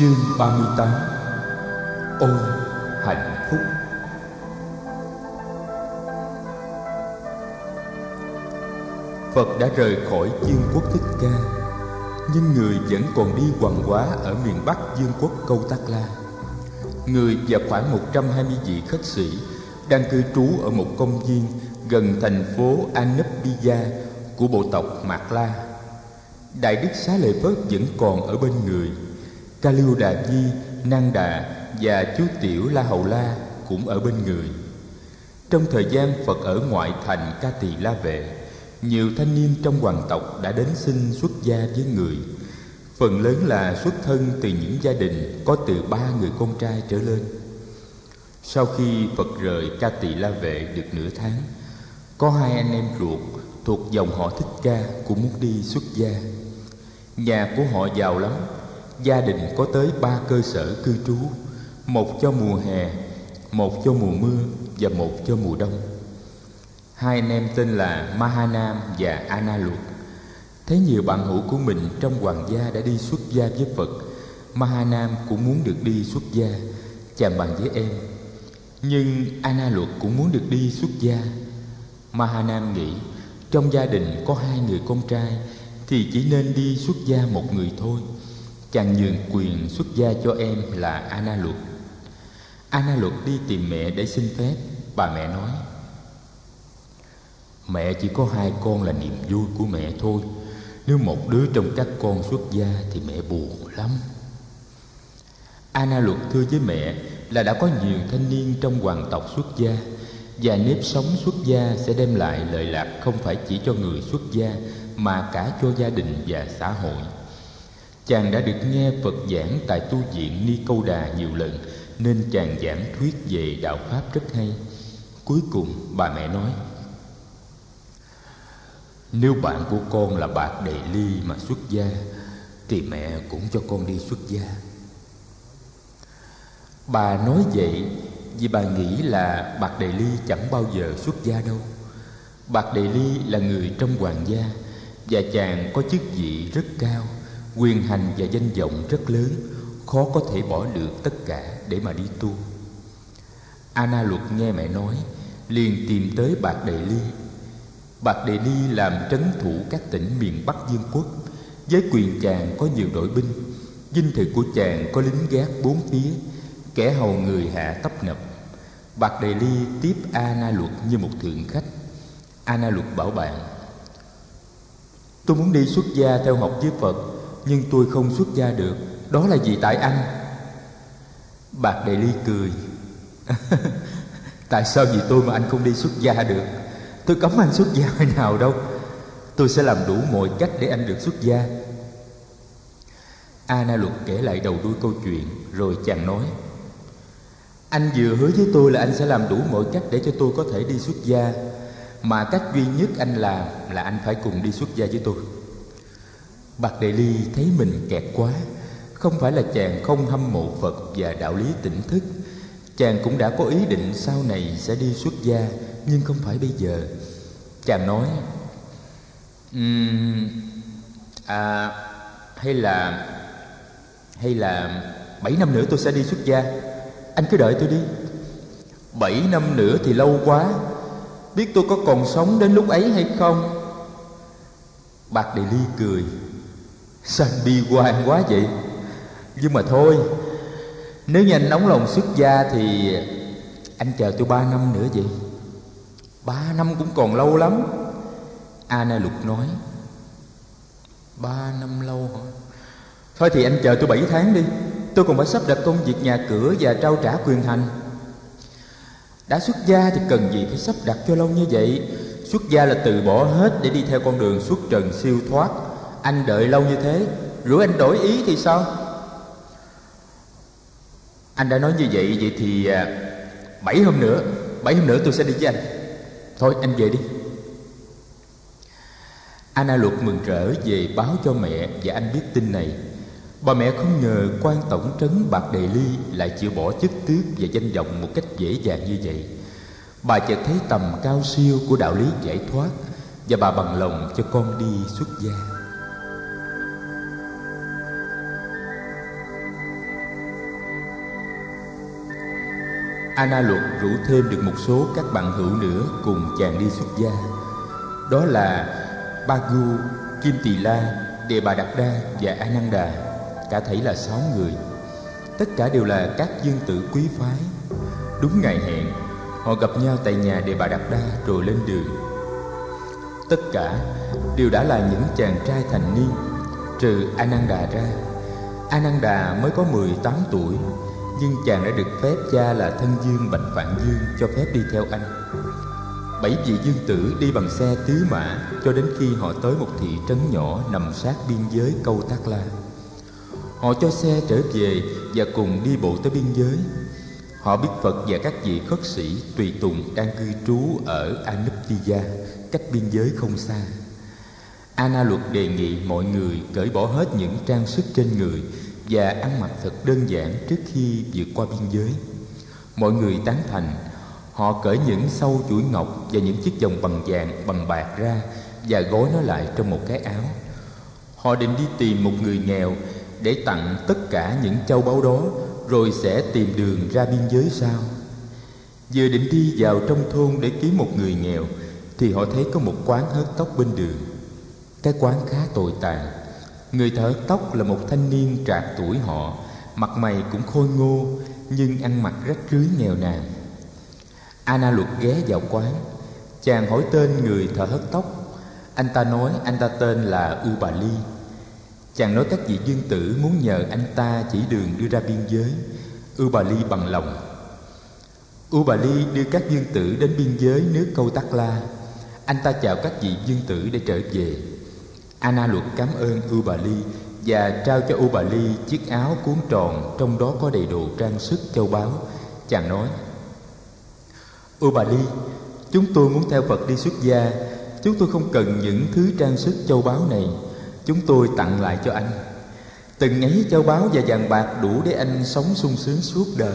Chương 38. Ôi hạnh phúc. Phật đã rời khỏi Dương quốc Thích Ca, nhưng người vẫn còn đi hoằng hóa ở miền Bắc Dương quốc Câu Tát La. Người và khoảng 120 vị khất sĩ đang cư trú ở một công viên gần thành phố Annappiya của bộ tộc Mạt La. Đại đức Xá Lợi Phất vẫn còn ở bên người. Ca Liêu Đà Di, Nang Đà và chú Tiểu La Hầu La cũng ở bên người. Trong thời gian Phật ở ngoại thành Ca Tỳ La Vệ, nhiều thanh niên trong hoàng tộc đã đến xin xuất gia với người. Phần lớn là xuất thân từ những gia đình có từ 3 người con trai trở lên. Sau khi Phật rời Ca Tỳ La Vệ được nửa tháng, có 2 anh em ruột thuộc dòng họ Thích Ca cũng muốn đi xuất gia. Nhà của họ giàu lắm, gia đình có tới 3 cơ sở cư trú, một cho mùa hè, một cho mùa mưa và một cho mùa đông. 2 anh em tên là Mahanam và Analut. Thấy nhiều bạn hữu của mình trong hoàng gia đã đi xuất gia với Phật, Mahanam cũng muốn được đi xuất gia, chàng bàn với em. Nhưng Analut cũng muốn được đi xuất gia. Mahanam nghĩ trong gia đình có 2 người con trai thì chỉ nên đi xuất gia một người thôi. Chàng nhường quyền xuất gia cho em là Analut. Analut đi tìm mẹ để xin phép. Bà mẹ nói: mẹ chỉ có 2 con là niềm vui của mẹ thôi. Nếu một đứa trong các con xuất gia thì mẹ buồn lắm. Analut thưa với mẹ là đã có nhiều thanh niên trong hoàng tộc xuất gia, và nếp sống xuất gia sẽ đem lại lợi lạc không phải chỉ cho người xuất gia mà cả cho gia đình và xã hội. Chàng đã được nghe Phật giảng tại tu viện Ni Câu Đà nhiều lần, nên chàng giảng thuyết về đạo pháp rất hay. Cuối cùng bà mẹ nói: nếu bạn của con là Bạt Đề Ly mà xuất gia thì mẹ cũng cho con đi xuất gia. Bà nói vậy vì bà nghĩ là Bạt Đề Ly chẳng bao giờ xuất gia đâu. Bạt Đề Ly là người trong hoàng gia, và chàng có chức vị rất cao, quyền hành và danh vọng rất lớn, khó có thể bỏ được tất cả để mà đi tu. Analut nghe mẹ nói liền tìm tới Bạt Đề Ly. Bạt Đề Ly làm trấn thủ các tỉnh miền Bắc Dương quốc. Với quyền chàng có nhiều đội binh, dinh thự của chàng có lính gác 4 phía, kẻ hầu người hạ tấp nập. Bạt Đề Ly tiếp Analut như một thượng khách. Analut bảo bạn: tôi muốn đi xuất gia theo học với Phật, nhưng tôi không xuất gia được. Đó là vì tại anh. Bạt Đề Ly cười. Tại sao vì tôi mà anh không đi xuất gia được? Tôi cấm anh xuất gia hồi nào đâu. Tôi sẽ làm đủ mọi cách để anh được xuất gia. Analut kể lại đầu đuôi câu chuyện, rồi chàng nói: anh vừa hứa với tôi là anh sẽ làm đủ mọi cách để cho tôi có thể đi xuất gia, mà cách duy nhất anh làm là anh phải cùng đi xuất gia với tôi. Bạt Đề Ly thấy mình kẹt quá. Không phải là chàng không hâm mộ Phật và đạo lý tỉnh thức. Chàng cũng đã có ý định sau này sẽ đi xuất gia, nhưng không phải bây giờ. Chàng nói: hay là 7 năm nữa tôi sẽ đi xuất gia. Anh cứ đợi tôi đi. 7 năm nữa thì lâu quá. Biết tôi có còn sống đến lúc ấy hay không? Bạt Đề Ly cười: sao anh bi quan quá vậy? Nhưng mà thôi, nếu như anh nóng lòng xuất gia thì anh chờ tôi 3 năm nữa vậy. 3 năm cũng còn lâu lắm. Analut nói: 3 năm lâu hả? Thôi thì anh chờ tôi 7 tháng đi. Tôi còn phải sắp đặt công việc nhà cửa và trao trả quyền hành. Đã xuất gia thì cần gì phải sắp đặt cho lâu như vậy. Xuất gia là từ bỏ hết để đi theo con đường xuất trần siêu thoát. Anh đợi lâu như thế, rồi anh đổi ý thì sao? Anh đã nói như vậy thì 7 hôm nữa tôi sẽ đi với anh. Thôi anh về đi. Analut mừng rỡ về báo cho mẹ và anh biết tin này. Bà mẹ không ngờ quan tổng trấn Bạt Đề Ly lại chịu bỏ chức tước và danh vọng một cách dễ dàng như vậy. Bà chợt thấy tầm cao siêu của đạo lý giải thoát, và bà bằng lòng cho con đi xuất gia. Ana Luật rủ thêm được một số các bạn hữu nữa cùng chàng đi xuất gia. Đó là Bagu, Kim Tỳ La, Đề Bà Đạt Đa và A Nan Đà. Cả thảy là 6 người. Tất cả đều là các dương tử quý phái. Đúng ngày hẹn, họ gặp nhau tại nhà Đề Bà Đạt Đa rồi lên đường. Tất cả đều đã là những chàng trai thành niên, trừ A Nan Đà ra. A Nan Đà mới có 18 tuổi, nhưng chàng đã được phép cha là Thân Dương Bạch Vạn Dương cho phép đi theo anh. 7 vị dương tử đi bằng xe tứ mã cho đến khi họ tới một thị trấn nhỏ nằm sát biên giới Câu Tác La. Họ cho xe trở về và cùng đi bộ tới biên giới. Họ biết Phật và các vị khất sĩ tùy tùng đang cư trú ở Anuppija, cách biên giới không xa. Ana Luật đề nghị mọi người cởi bỏ hết những trang sức trên người và ăn mặc thật đơn giản trước khi vượt qua biên giới. Mọi người tán thành. Họ cởi những sâu chuỗi ngọc và những chiếc vòng bằng vàng, bằng bạc ra và gói nó lại trong một cái áo. Họ định đi tìm một người nghèo để tặng tất cả những châu báu đó, rồi sẽ tìm đường ra biên giới sau. Vừa định đi vào trong thôn để kiếm một người nghèo thì họ thấy có một quán hớt tóc bên đường. Cái quán khá tồi tàn. Người thợ hớt tóc là một thanh niên trạc tuổi họ, mặt mày cũng khôi ngô nhưng ăn mặc rách rưới nghèo nàn. Ana Luật ghé vào quán. Chàng hỏi tên người thợ hớt tóc. Anh ta nói anh ta tên là U Bà Ly. Chàng nói các vị dương tử muốn nhờ anh ta chỉ đường đưa ra biên giới. U Bà Ly bằng lòng. U Bà Ly đưa các dương tử đến biên giới nước Câu Tác La. Anh ta chào các vị dương tử để trở về. Ana Luật cảm ơn U Bà Ly và trao cho U Bà Ly chiếc áo cuốn tròn, trong đó có đầy đủ trang sức châu báu. Chàng nói: U Bà Ly, chúng tôi muốn theo Phật đi xuất gia. Chúng tôi không cần những thứ trang sức châu báu này. Chúng tôi tặng lại cho anh. Từng ấy châu báu và vàng bạc đủ để anh sống sung sướng suốt đời.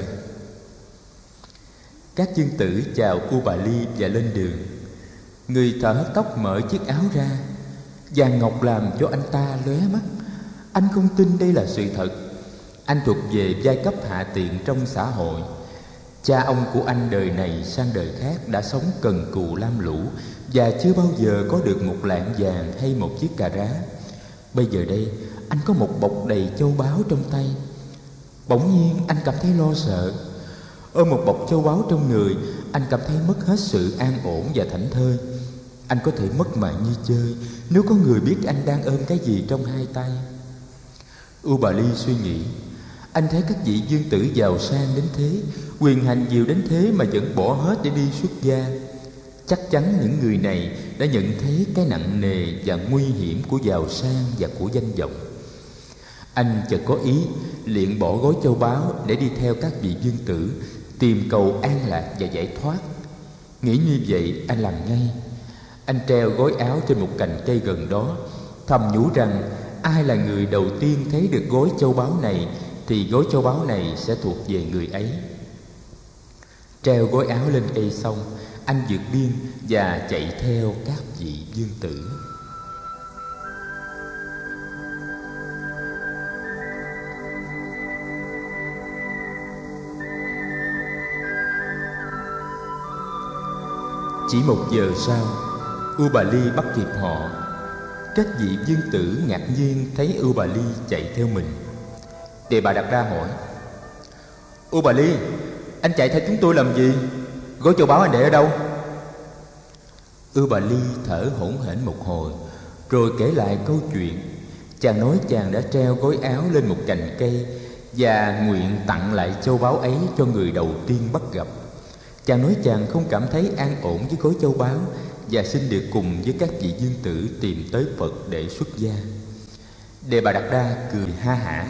Các dương tử chào U Bà Ly và lên đường. Người thợ hớt tóc mở chiếc áo ra. Vàng ngọc làm cho anh ta lóe mắt. Anh không tin đây là sự thật. Anh thuộc về giai cấp hạ tiện trong xã hội. Cha ông của anh đời này sang đời khác đã sống cần cù lam lũ và chưa bao giờ có được một lạng vàng hay một chiếc cà rá. Bây giờ đây anh có một bọc đầy châu báu trong tay. Bỗng nhiên anh cảm thấy lo sợ. Ôm một bọc châu báu trong người, anh cảm thấy mất hết sự an ổn và thảnh thơi. Anh có thể mất mạng như chơi nếu có người biết anh đang ôm cái gì trong hai tay. U Bà Ly suy nghĩ. Anh thấy các vị dương tử giàu sang đến thế, quyền hành nhiều đến thế mà vẫn bỏ hết để đi xuất gia. Chắc chắn những người này đã nhận thấy cái nặng nề và nguy hiểm của giàu sang và của danh vọng. Anh chợt có ý liền bỏ gói châu báu để đi theo các vị dương tử, tìm cầu an lạc và giải thoát. Nghĩ như vậy, anh làm ngay. Anh treo gói áo trên một cành cây gần đó, thầm nhủ rằng ai là người đầu tiên thấy được gói châu báu này thì gói châu báu này sẽ thuộc về người ấy. Treo gói áo lên cây xong, anh vượt biên và chạy theo các vị dương tử. Chỉ 1 giờ sau, U Bà Ly bắt kịp họ. Các vị dương tử ngạc nhiên thấy U Bà Ly chạy theo mình. Đề Bà Đạt Đa hỏi: U Bà Ly, anh chạy theo chúng tôi làm gì? Gói châu báu anh để ở đâu? U Bà Ly thở hổn hển một hồi rồi kể lại câu chuyện. Chàng nói chàng đã treo gói áo lên một cành cây và nguyện tặng lại châu báu ấy cho người đầu tiên bắt gặp. Chàng nói chàng không cảm thấy an ổn với gói châu báu và xin được cùng với các vị dương tử tìm tới Phật để xuất gia. Đề Bà Đạt Đa cười ha hả.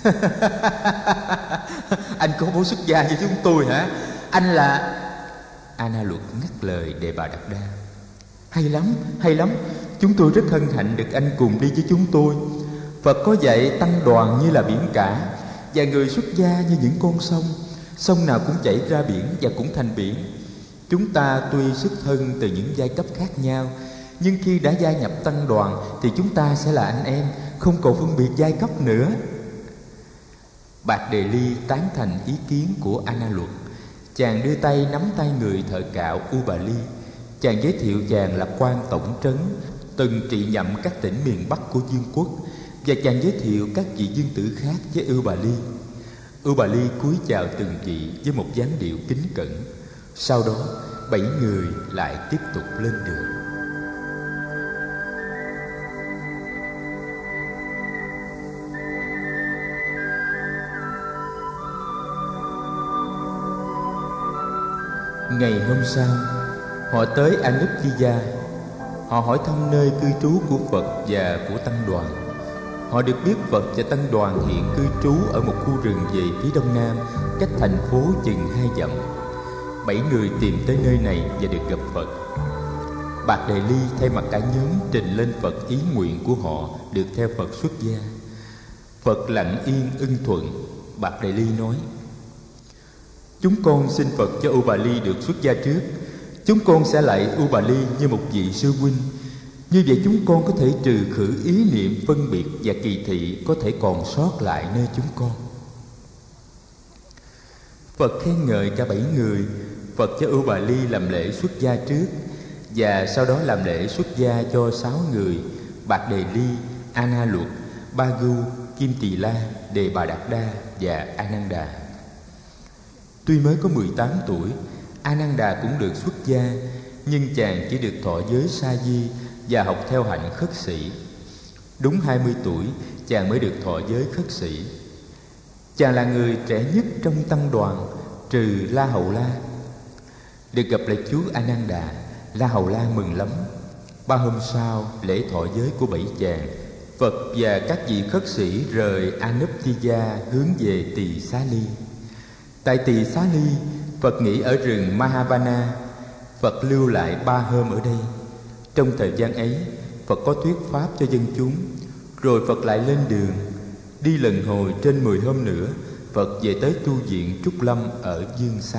Anh có muốn xuất gia với chúng tôi hả? Anh là... Ana Luật ngắt lời Đề Bà Đạt Đa. Hay lắm, hay lắm. Chúng tôi rất hân hạnh được anh cùng đi với chúng tôi. Phật có dạy tăng đoàn như là biển cả, và người xuất gia như những con sông. Sông nào cũng chảy ra biển và cũng thành biển. Chúng ta tuy xuất thân từ những giai cấp khác nhau, nhưng khi đã gia nhập tăng đoàn thì chúng ta sẽ là anh em, không còn phân biệt giai cấp nữa. Bạc Đề Ly tán thành ý kiến của Ana Luật. Chàng đưa tay nắm tay người thợ cạo Ubali. Chàng giới thiệu chàng là quan tổng trấn, từng trị nhậm các tỉnh miền Bắc của vương quốc, và chàng giới thiệu các vị vương tử khác với Ubali. Ubali cúi chào từng vị với một dáng điệu kính cẩn. Sau đó 7 người lại tiếp tục lên đường. Ngày hôm sau, họ tới Anuptiya. Họ hỏi thăm nơi cư trú của Phật và của tăng đoàn. Họ được biết Phật và tăng đoàn hiện cư trú ở một khu rừng về phía đông nam, cách thành phố chừng 2 dặm. 7 người tìm tới nơi này và được gặp Phật. Bạc Đề Ly thay mặt cả nhóm trình lên Phật ý nguyện của họ được theo Phật xuất gia. Phật lặng yên ưng thuận. Bạc Đề Ly nói: Chúng con xin Phật cho Ubali được xuất gia trước. Chúng con sẽ lạy Ubali như một vị sư huynh. Như vậy chúng con có thể trừ khử ý niệm phân biệt và kỳ thị có thể còn sót lại nơi chúng con. Phật khen ngợi cả 7 người. Phật cho Ubali làm lễ xuất gia trước, và sau đó làm lễ xuất gia cho 6 người: Bạc Đề Ly, Ana Luật, Bagu, Kim Tỳ La, Đề Bà Đạt Đa và Ananda. Tuy mới có 18 tuổi, Ananda cũng được xuất gia, nhưng chàng chỉ được thọ giới sa di và học theo hạnh khất sĩ. Đúng 20 tuổi, chàng mới được thọ giới khất sĩ. Chàng là người trẻ nhất trong tăng đoàn, trừ La Hầu La. Được gặp lại chú Ananda, La Hầu La mừng lắm. 3 hôm sau lễ thọ giới của 7 chàng, Phật và các vị khất sĩ rời Anuptiya hướng về Tỳ Xá Ly. Tại Tỳ Xá Ly, Phật nghỉ ở rừng Mahavana. Phật lưu lại 3 hôm ở đây. Trong thời gian ấy, Phật có thuyết pháp cho dân chúng. Rồi Phật lại lên đường. Đi lần hồi trên 10 hôm nữa, Phật về tới tu viện Trúc Lâm ở Dương Xá.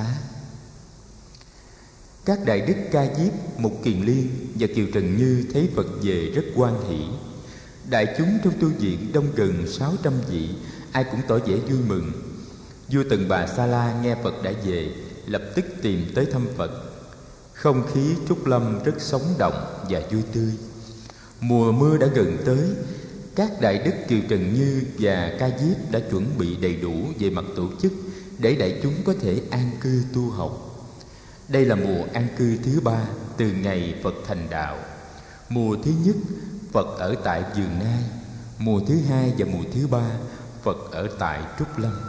Các đại đức Ca Diếp, Mục Kiền Liên và Kiều Trần Như thấy Phật về rất hoan hỷ. Đại chúng trong tu viện đông gần 600 vị, ai cũng tỏ vẻ vui mừng. Vua Tần Bà Sa La nghe Phật đã về, lập tức tìm tới thăm Phật. Không khí Trúc Lâm rất sống động và vui tươi. Mùa mưa đã gần tới. Các đại đức Kiều Trần Như và Ca Diếp đã chuẩn bị đầy đủ về mặt tổ chức để đại chúng có thể an cư tu học. Đây là mùa an cư thứ 3 từ ngày Phật thành đạo. Mùa thứ nhất, Phật ở tại Vườn Nai. Mùa thứ 2 và mùa thứ 3, Phật ở tại Trúc Lâm.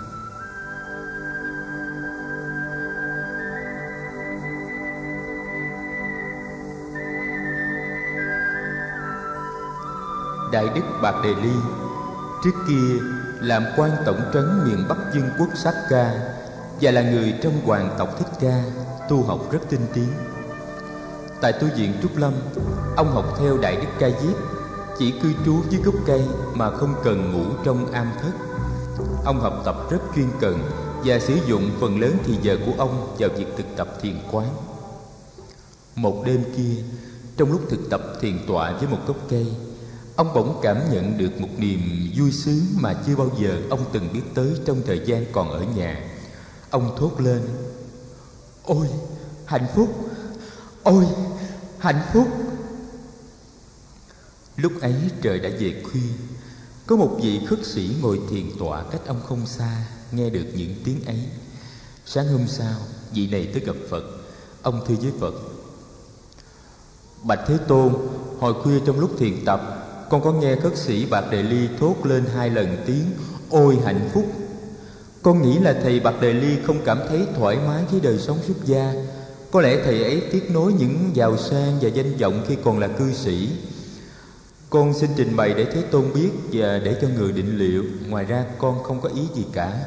Đại đức Bạc Đề Ly trước kia làm quan tổng trấn miền Bắc Vương quốc Sakka và là người trong hoàng tộc Thích Ca, tu học rất tinh tiến. Tại tu viện Trúc Lâm, ông học theo Đại đức Ca Diếp, chỉ cư trú dưới gốc cây mà không cần ngủ trong am thất. Ông học tập rất chuyên cần và sử dụng phần lớn thì giờ của ông vào việc thực tập thiền quán. Một đêm kia, trong lúc thực tập thiền tọa với một gốc cây, ông bỗng cảm nhận được một niềm vui sướng mà chưa bao giờ ông từng biết tới trong thời gian còn ở nhà. Ông thốt lên: Ôi hạnh phúc! Ôi hạnh phúc! Lúc ấy trời đã về khuya. Có một vị khất sĩ ngồi thiền tọa cách ông không xa, nghe được những tiếng ấy. Sáng hôm sau, vị này tới gặp Phật. Ông thưa với Phật: Bạch Thế Tôn, hồi khuya trong lúc thiền tập, con có nghe khất sĩ Bạc Đề Ly thốt lên 2 lần tiếng ôi hạnh phúc. Con nghĩ là thầy Bạc Đề Ly không cảm thấy thoải mái với đời sống xuất gia. Có lẽ thầy ấy tiếc nối những giàu sang và danh vọng khi còn là cư sĩ. Con xin trình bày để Thế Tôn biết và để cho người định liệu. Ngoài ra con không có ý gì cả.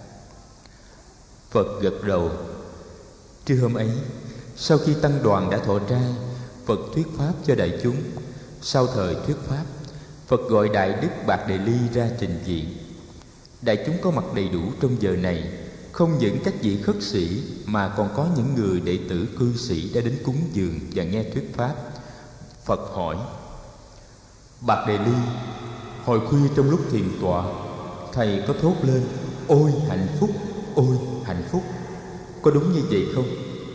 Phật gật đầu. Trưa hôm ấy, sau khi tăng đoàn đã thọ trai, Phật thuyết pháp cho đại chúng. Sau thời thuyết pháp, Phật gọi Đại đức Bạc Đề Ly ra trình diện. Đại chúng có mặt đầy đủ trong giờ này, không những các vị khất sĩ mà còn có những người đệ tử cư sĩ đã đến cúng dường và nghe thuyết pháp. Phật hỏi: Bạc Đề Ly, hồi khuya trong lúc thiền tọa, thầy có thốt lên ôi hạnh phúc, ôi hạnh phúc, có đúng như vậy không?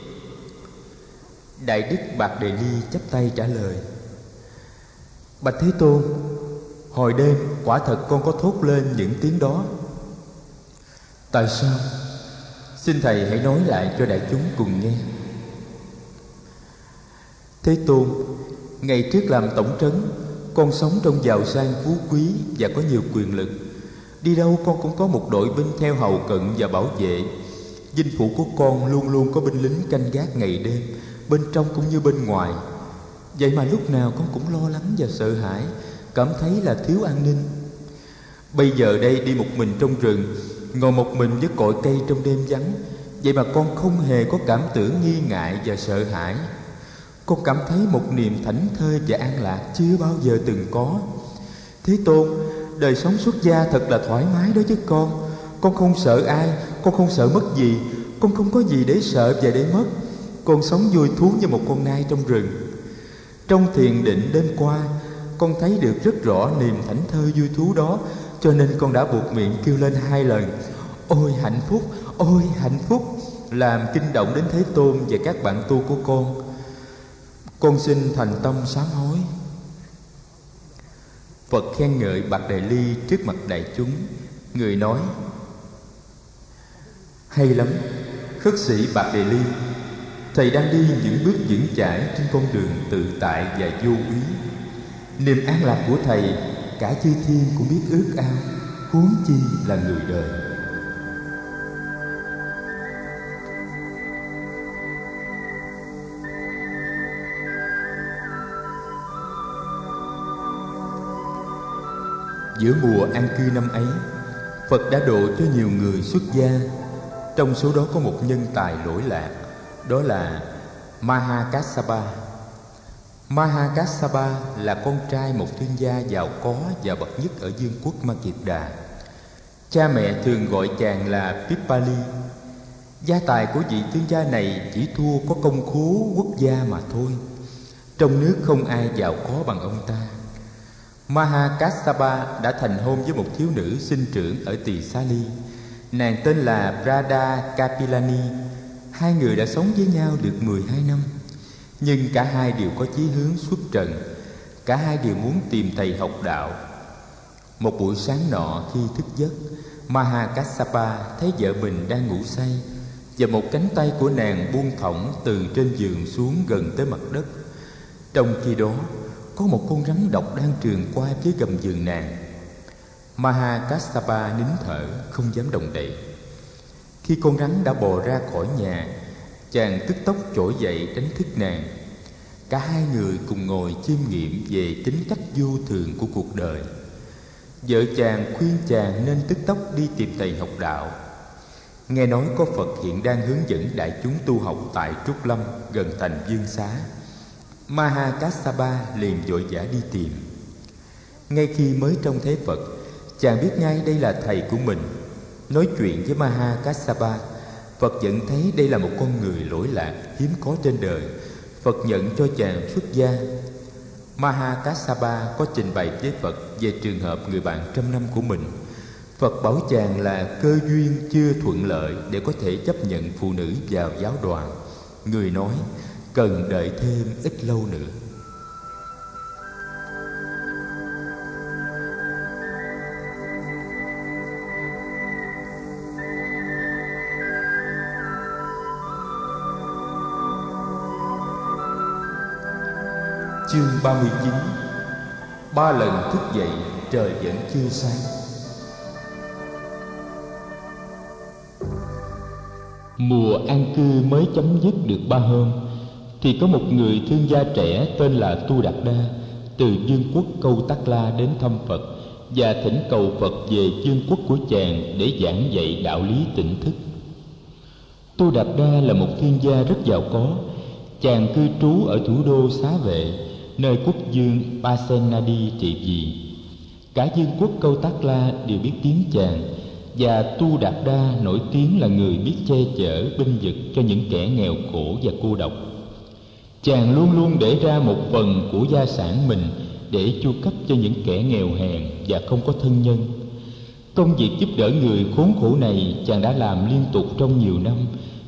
Đại đức Bạc Đề Ly chắp tay trả lời: Bạch Thế Tôn, hồi đêm quả thật con có thốt lên những tiếng đó. Tại sao? Xin thầy hãy nói lại cho đại chúng cùng nghe. Thế Tôn, ngày trước làm tổng trấn, con sống trong giàu sang phú quý và có nhiều quyền lực. Đi đâu con cũng có một đội binh theo hầu cận và bảo vệ. Dinh phủ của con luôn luôn có binh lính canh gác ngày đêm, bên trong cũng như bên ngoài. Vậy mà lúc nào con cũng lo lắng và sợ hãi, cảm thấy là thiếu an ninh. Bây giờ đây đi một mình trong rừng, ngồi một mình với cội cây trong đêm vắng, vậy mà con không hề có cảm tưởng nghi ngại và sợ hãi. Con cảm thấy một niềm thảnh thơi và an lạc chưa bao giờ từng có. Thế Tôn, đời sống xuất gia thật là thoải mái đối với con. Con không sợ ai, con không sợ mất gì, con không có gì để sợ và để mất. Con sống vui thú như một con nai trong rừng. Trong thiền định đêm qua, con thấy được rất rõ niềm thảnh thơi vui thú đó, cho nên con đã buộc miệng kêu lên 2 lần: Ôi hạnh phúc, ôi hạnh phúc, làm kinh động đến Thế Tôn và các bạn tu của con. Con xin thành tâm sám hối. Phật khen ngợi Bạc Đề Ly trước mặt đại chúng. Người nói: Hay lắm, khất sĩ Bạc Đề Ly, thầy đang đi những bước vững chãi trên con đường tự tại và vô úy. Niềm an lạc của thầy cả chư thiên cũng biết ước ao, huống chi là người đời. Giữa mùa an cư năm ấy, Phật đã độ cho nhiều người xuất gia. Trong số đó có một nhân tài lỗi lạc, đó là Mahakassapa. Mahakassapa là con trai một thương gia giàu có và bậc nhất ở vương quốc Ma Kiệt Đà. Cha mẹ thường gọi chàng là Pipali. Gia tài của vị thương gia này chỉ thua có công khố quốc gia mà thôi. Trong nước không ai giàu có bằng ông ta. Mahakassapa đã thành hôn với một thiếu nữ sinh trưởng ở Tỳ Xá Ly. Nàng tên là Radha Kapilani. Hai người đã sống với nhau được 12 năm. Nhưng cả hai đều có chí hướng xuất trần. Cả hai đều muốn tìm thầy học đạo. Một buổi sáng nọ khi thức giấc, Mahakassapa thấy vợ mình đang ngủ say, và một cánh tay của nàng buông thõng từ trên giường xuống gần tới mặt đất. Trong khi đó, có một con rắn độc đang trườn qua phía gầm giường nàng. Mahakassapa nín thở, không dám động đậy. Khi con rắn đã bò ra khỏi nhà, chàng tức tốc trỗi dậy đánh thức nàng. Cả hai người cùng ngồi chiêm nghiệm về tính cách vô thường của cuộc đời. Vợ chàng khuyên chàng nên tức tốc đi tìm thầy học đạo. Nghe nói có Phật hiện đang hướng dẫn đại chúng tu học tại Trúc Lâm gần thành Dương Xá. Mahakassapa liền vội vã đi tìm. Ngay khi mới trông thấy Phật, chàng biết ngay đây là thầy của mình. Nói chuyện với Mahakassapa, Phật nhận thấy đây là một con người lỗi lạc hiếm có trên đời. Phật nhận cho chàng xuất gia. Mahakassapa có trình bày với Phật về trường hợp người bạn trăm năm của mình. Phật bảo chàng là cơ duyên chưa thuận lợi để có thể chấp nhận phụ nữ vào giáo đoàn. Người nói cần đợi thêm ít lâu nữa. Chương 39. 3 lần thức dậy trời vẫn chưa sáng. Mùa an cư mới chấm dứt được 3 hôm, thì có một người thương gia trẻ tên là Tu Đạt Đa từ vương quốc Câu Tắc La đến thăm Phật và thỉnh cầu Phật về vương quốc của chàng để giảng dạy đạo lý tỉnh thức. Tu Đạt Đa là một thương gia rất giàu có. Chàng cư trú ở thủ đô Xá Vệ, nơi quốc vương Pasenadi trị vì. Cả vương quốc Câu Tắc La đều biết tiếng chàng, và Tu Đạt Đa nổi tiếng là người biết che chở binh vực cho những kẻ nghèo khổ và cô độc. Chàng luôn luôn để ra một phần của gia sản mình để chu cấp cho những kẻ nghèo hèn và không có thân nhân. Công việc giúp đỡ người khốn khổ này chàng đã làm liên tục trong nhiều năm,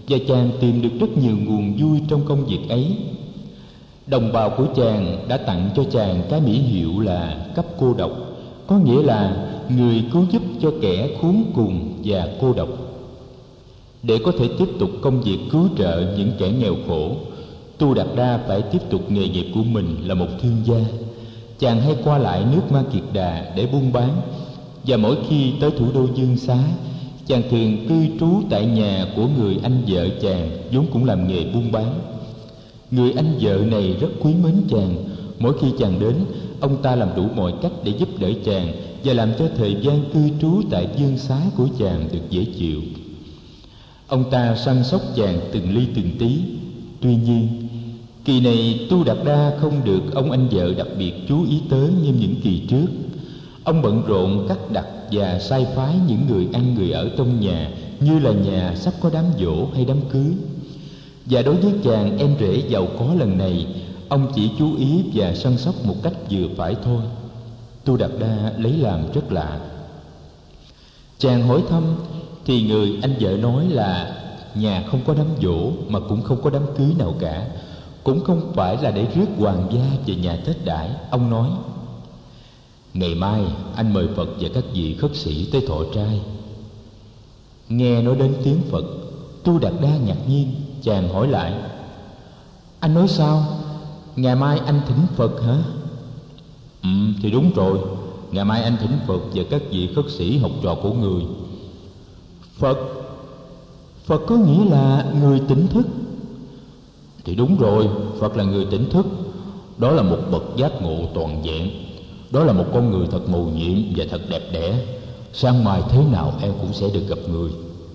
và chàng tìm được rất nhiều nguồn vui trong công việc ấy. Đồng bào của chàng đã tặng cho chàng cái mỹ hiệu là cấp cô độc, có nghĩa là người cứu giúp cho kẻ khốn cùng và cô độc. Để có thể tiếp tục công việc cứu trợ những kẻ nghèo khổ, Tu Đạt Đa phải tiếp tục nghề nghiệp của mình là một thương gia. Chàng hay qua lại nước Ma Kiệt Đà để buôn bán, và mỗi khi tới thủ đô Dương Xá, chàng thường cư trú tại nhà của người anh vợ chàng vốn cũng làm nghề buôn bán. Người anh vợ này rất quý mến chàng. Mỗi khi chàng đến, ông ta làm đủ mọi cách để giúp đỡ chàng và làm cho thời gian cư trú tại Dương Xá của chàng được dễ chịu. Ông ta săn sóc chàng từng ly từng tí. Tuy nhiên, kỳ này Tu Đạt Đa không được ông anh vợ đặc biệt chú ý tới như những kỳ trước. Ông bận rộn cắt đặt và sai phái những người ăn người ở trong nhà, như là nhà sắp có đám giỗ hay đám cưới. Và đối với chàng em rể giàu có lần này, ông chỉ chú ý và săn sóc một cách vừa phải thôi. Tu Đạt Đa lấy làm rất lạ. Chàng hỏi thăm thì người anh vợ nói là nhà không có đám giỗ mà cũng không có đám cưới nào cả, cũng không phải là để rước hoàng gia về nhà Tết đãi. Ông nói: ngày mai anh mời Phật và các vị khất sĩ tới thọ trai. Nghe nói đến tiếng Phật, Tu Đạt Đa ngạc nhiên. Chàng hỏi lại: anh nói sao? Ngày mai anh thỉnh Phật hả? Thì đúng rồi, ngày mai anh thỉnh Phật và các vị khất sĩ học trò của người. Phật có nghĩa là người tỉnh thức. Thì đúng rồi, Phật là người tỉnh thức. Đó là một bậc giác ngộ toàn vẹn. Đó là một con người thật mầu nhiệm và thật đẹp đẽ. Sáng mai thế nào em cũng sẽ được gặp người.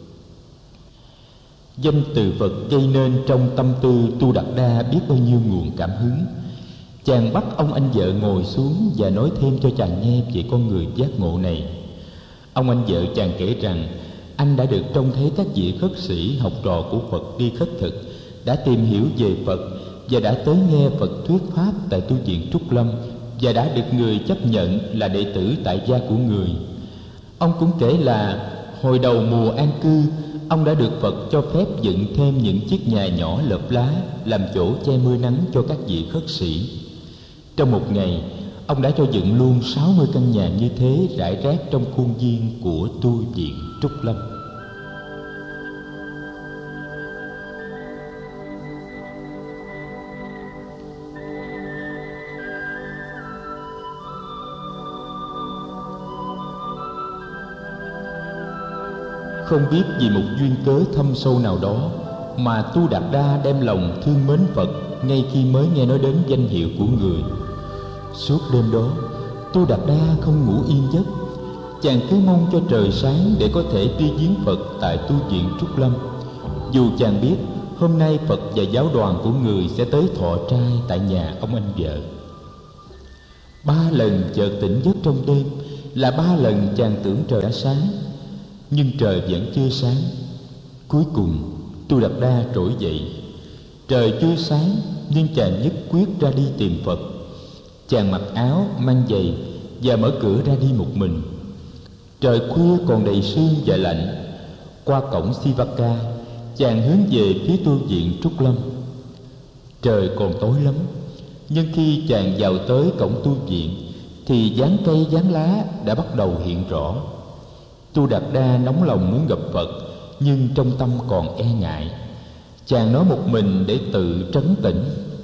Danh từ Phật gây nên trong tâm tư Tu Đạt Đa biết bao nhiêu nguồn cảm hứng. Chàng bắt ông anh vợ ngồi xuống và nói thêm cho chàng nghe về con người giác ngộ này. Ông anh vợ chàng kể rằng anh đã được trông thấy các vị khất sĩ học trò của Phật đi khất thực, đã tìm hiểu về Phật và đã tới nghe Phật thuyết pháp tại tu viện Trúc Lâm, và đã được người chấp nhận là đệ tử tại gia của người. Ông cũng kể là hồi đầu mùa an cư, ông đã được Phật cho phép dựng thêm những chiếc nhà nhỏ lợp lá làm chỗ che mưa nắng cho các vị khất sĩ. Trong một ngày, ông đã cho dựng luôn 60 căn nhà như thế rải rác trong khuôn viên của tu viện Trúc Lâm. Không biết vì một duyên cớ thâm sâu nào đó mà Tu Đạt Đa đem lòng thương mến Phật ngay khi mới nghe nói đến danh hiệu của người. Suốt đêm đó, Tu Đạt Đa không ngủ yên giấc. Chàng cứ mong cho trời sáng để có thể đi viếng Phật tại tu viện Trúc Lâm. Dù chàng biết hôm nay Phật và giáo đoàn của người sẽ tới thọ trai tại nhà ông anh vợ. 3 lần chợt tỉnh giấc trong đêm là 3 lần chàng tưởng trời đã sáng, nhưng trời vẫn chưa sáng. Cuối cùng Tu Đạt Đa trỗi dậy. Trời chưa sáng nhưng chàng nhất quyết ra đi tìm Phật. Chàng mặc áo, mang giày và mở cửa ra đi một mình. Trời khuya còn đầy sương và lạnh. Qua cổng Sivaka, chàng hướng về phía tu viện Trúc Lâm. Trời còn tối lắm, nhưng khi chàng vào tới cổng tu viện thì dáng cây dáng lá đã bắt đầu hiện rõ. Tu Đạt Đa nóng lòng muốn gặp Phật, nhưng trong tâm còn e ngại. Chàng nói một mình để tự trấn tĩnh: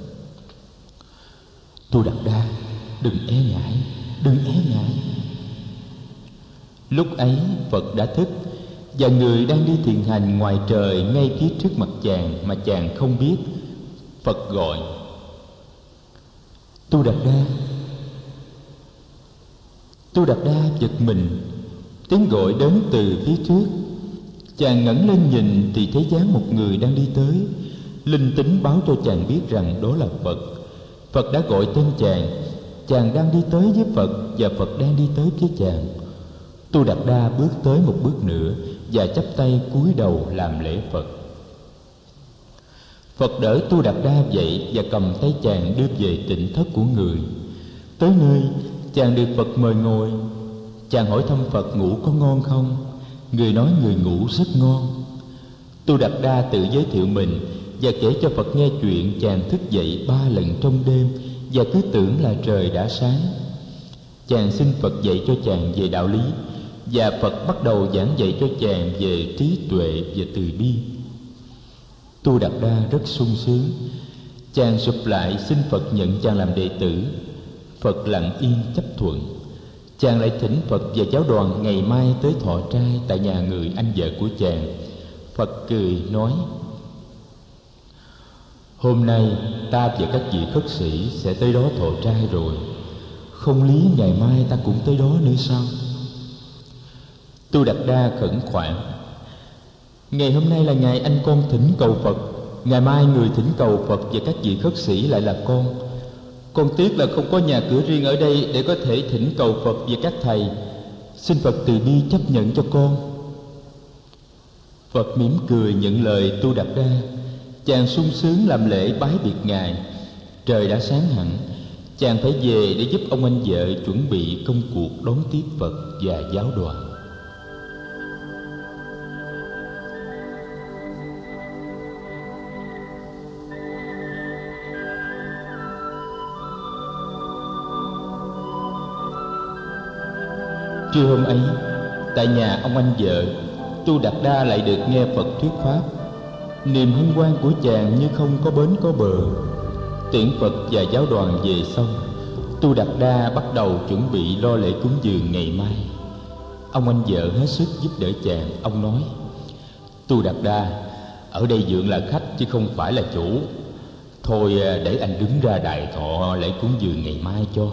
Tu Đạt Đa, đừng e ngại, đừng e ngại. Lúc ấy Phật đã thức, và người đang đi thiền hành ngoài trời ngay phía trước mặt chàng mà chàng không biết. Phật gọi: Tu Đạt Đa. Tu Đạt Đa giật mình. Tiếng gọi đến từ phía trước. Chàng ngẩng lên nhìn thì thấy dáng một người đang đi tới. Linh tính báo cho chàng biết rằng đó là Phật. Phật đã gọi tên chàng. Chàng đang đi tới với Phật và Phật đang đi tới phía chàng. Tu Đạt Đa bước tới một bước nữa và chắp tay cúi đầu làm lễ Phật. Phật đỡ Tu Đạt Đa dậy và cầm tay chàng đưa về tịnh thất của người. Tới nơi, chàng được Phật mời ngồi. Chàng hỏi thăm Phật ngủ có ngon không? Người nói người ngủ rất ngon. Tu Đạt Đa tự giới thiệu mình và kể cho Phật nghe chuyện chàng thức dậy 3 lần trong đêm và cứ tưởng là trời đã sáng. Chàng xin Phật dạy cho chàng về đạo lý, và Phật bắt đầu giảng dạy cho chàng về trí tuệ và từ bi. Tu Đạt Đa rất sung sướng. Chàng sụp lại xin Phật nhận chàng làm đệ tử. Phật lặng yên chấp thuận. Chàng lại thỉnh Phật và giáo đoàn ngày mai tới thọ trai tại nhà người anh vợ của chàng. Phật cười nói: hôm nay ta và các vị khất sĩ sẽ tới đó thọ trai rồi, không lý ngày mai ta cũng tới đó nữa sao? Tu Đạt Đa khẩn khoản: ngày hôm nay là ngày anh con thỉnh cầu Phật, ngày mai người thỉnh cầu Phật và các vị khất sĩ lại là con. Con tiếc là không có nhà cửa riêng ở đây để có thể thỉnh cầu Phật và các thầy. Xin Phật từ bi chấp nhận cho con. Phật mỉm cười nhận lời Tu Đạt Đa. Chàng sung sướng làm lễ bái biệt Ngài. Trời đã sáng hẳn. Chàng phải về để giúp ông anh vợ chuẩn bị công cuộc đón tiếp Phật và giáo đoàn. Trưa hôm ấy, tại nhà ông anh vợ, Tu Đạt Đa lại được nghe Phật thuyết pháp. Niềm hân hoan của chàng như không có bến có bờ. Tiễn Phật và giáo đoàn về xong, Tu Đạt Đa bắt đầu chuẩn bị lo lễ cúng dường ngày mai. Ông anh vợ hết sức giúp đỡ chàng. Ông nói: Tu Đạt Đa, ở đây Dượng là khách chứ không phải là chủ. Thôi để anh đứng ra đại thọ lễ cúng dường ngày mai cho.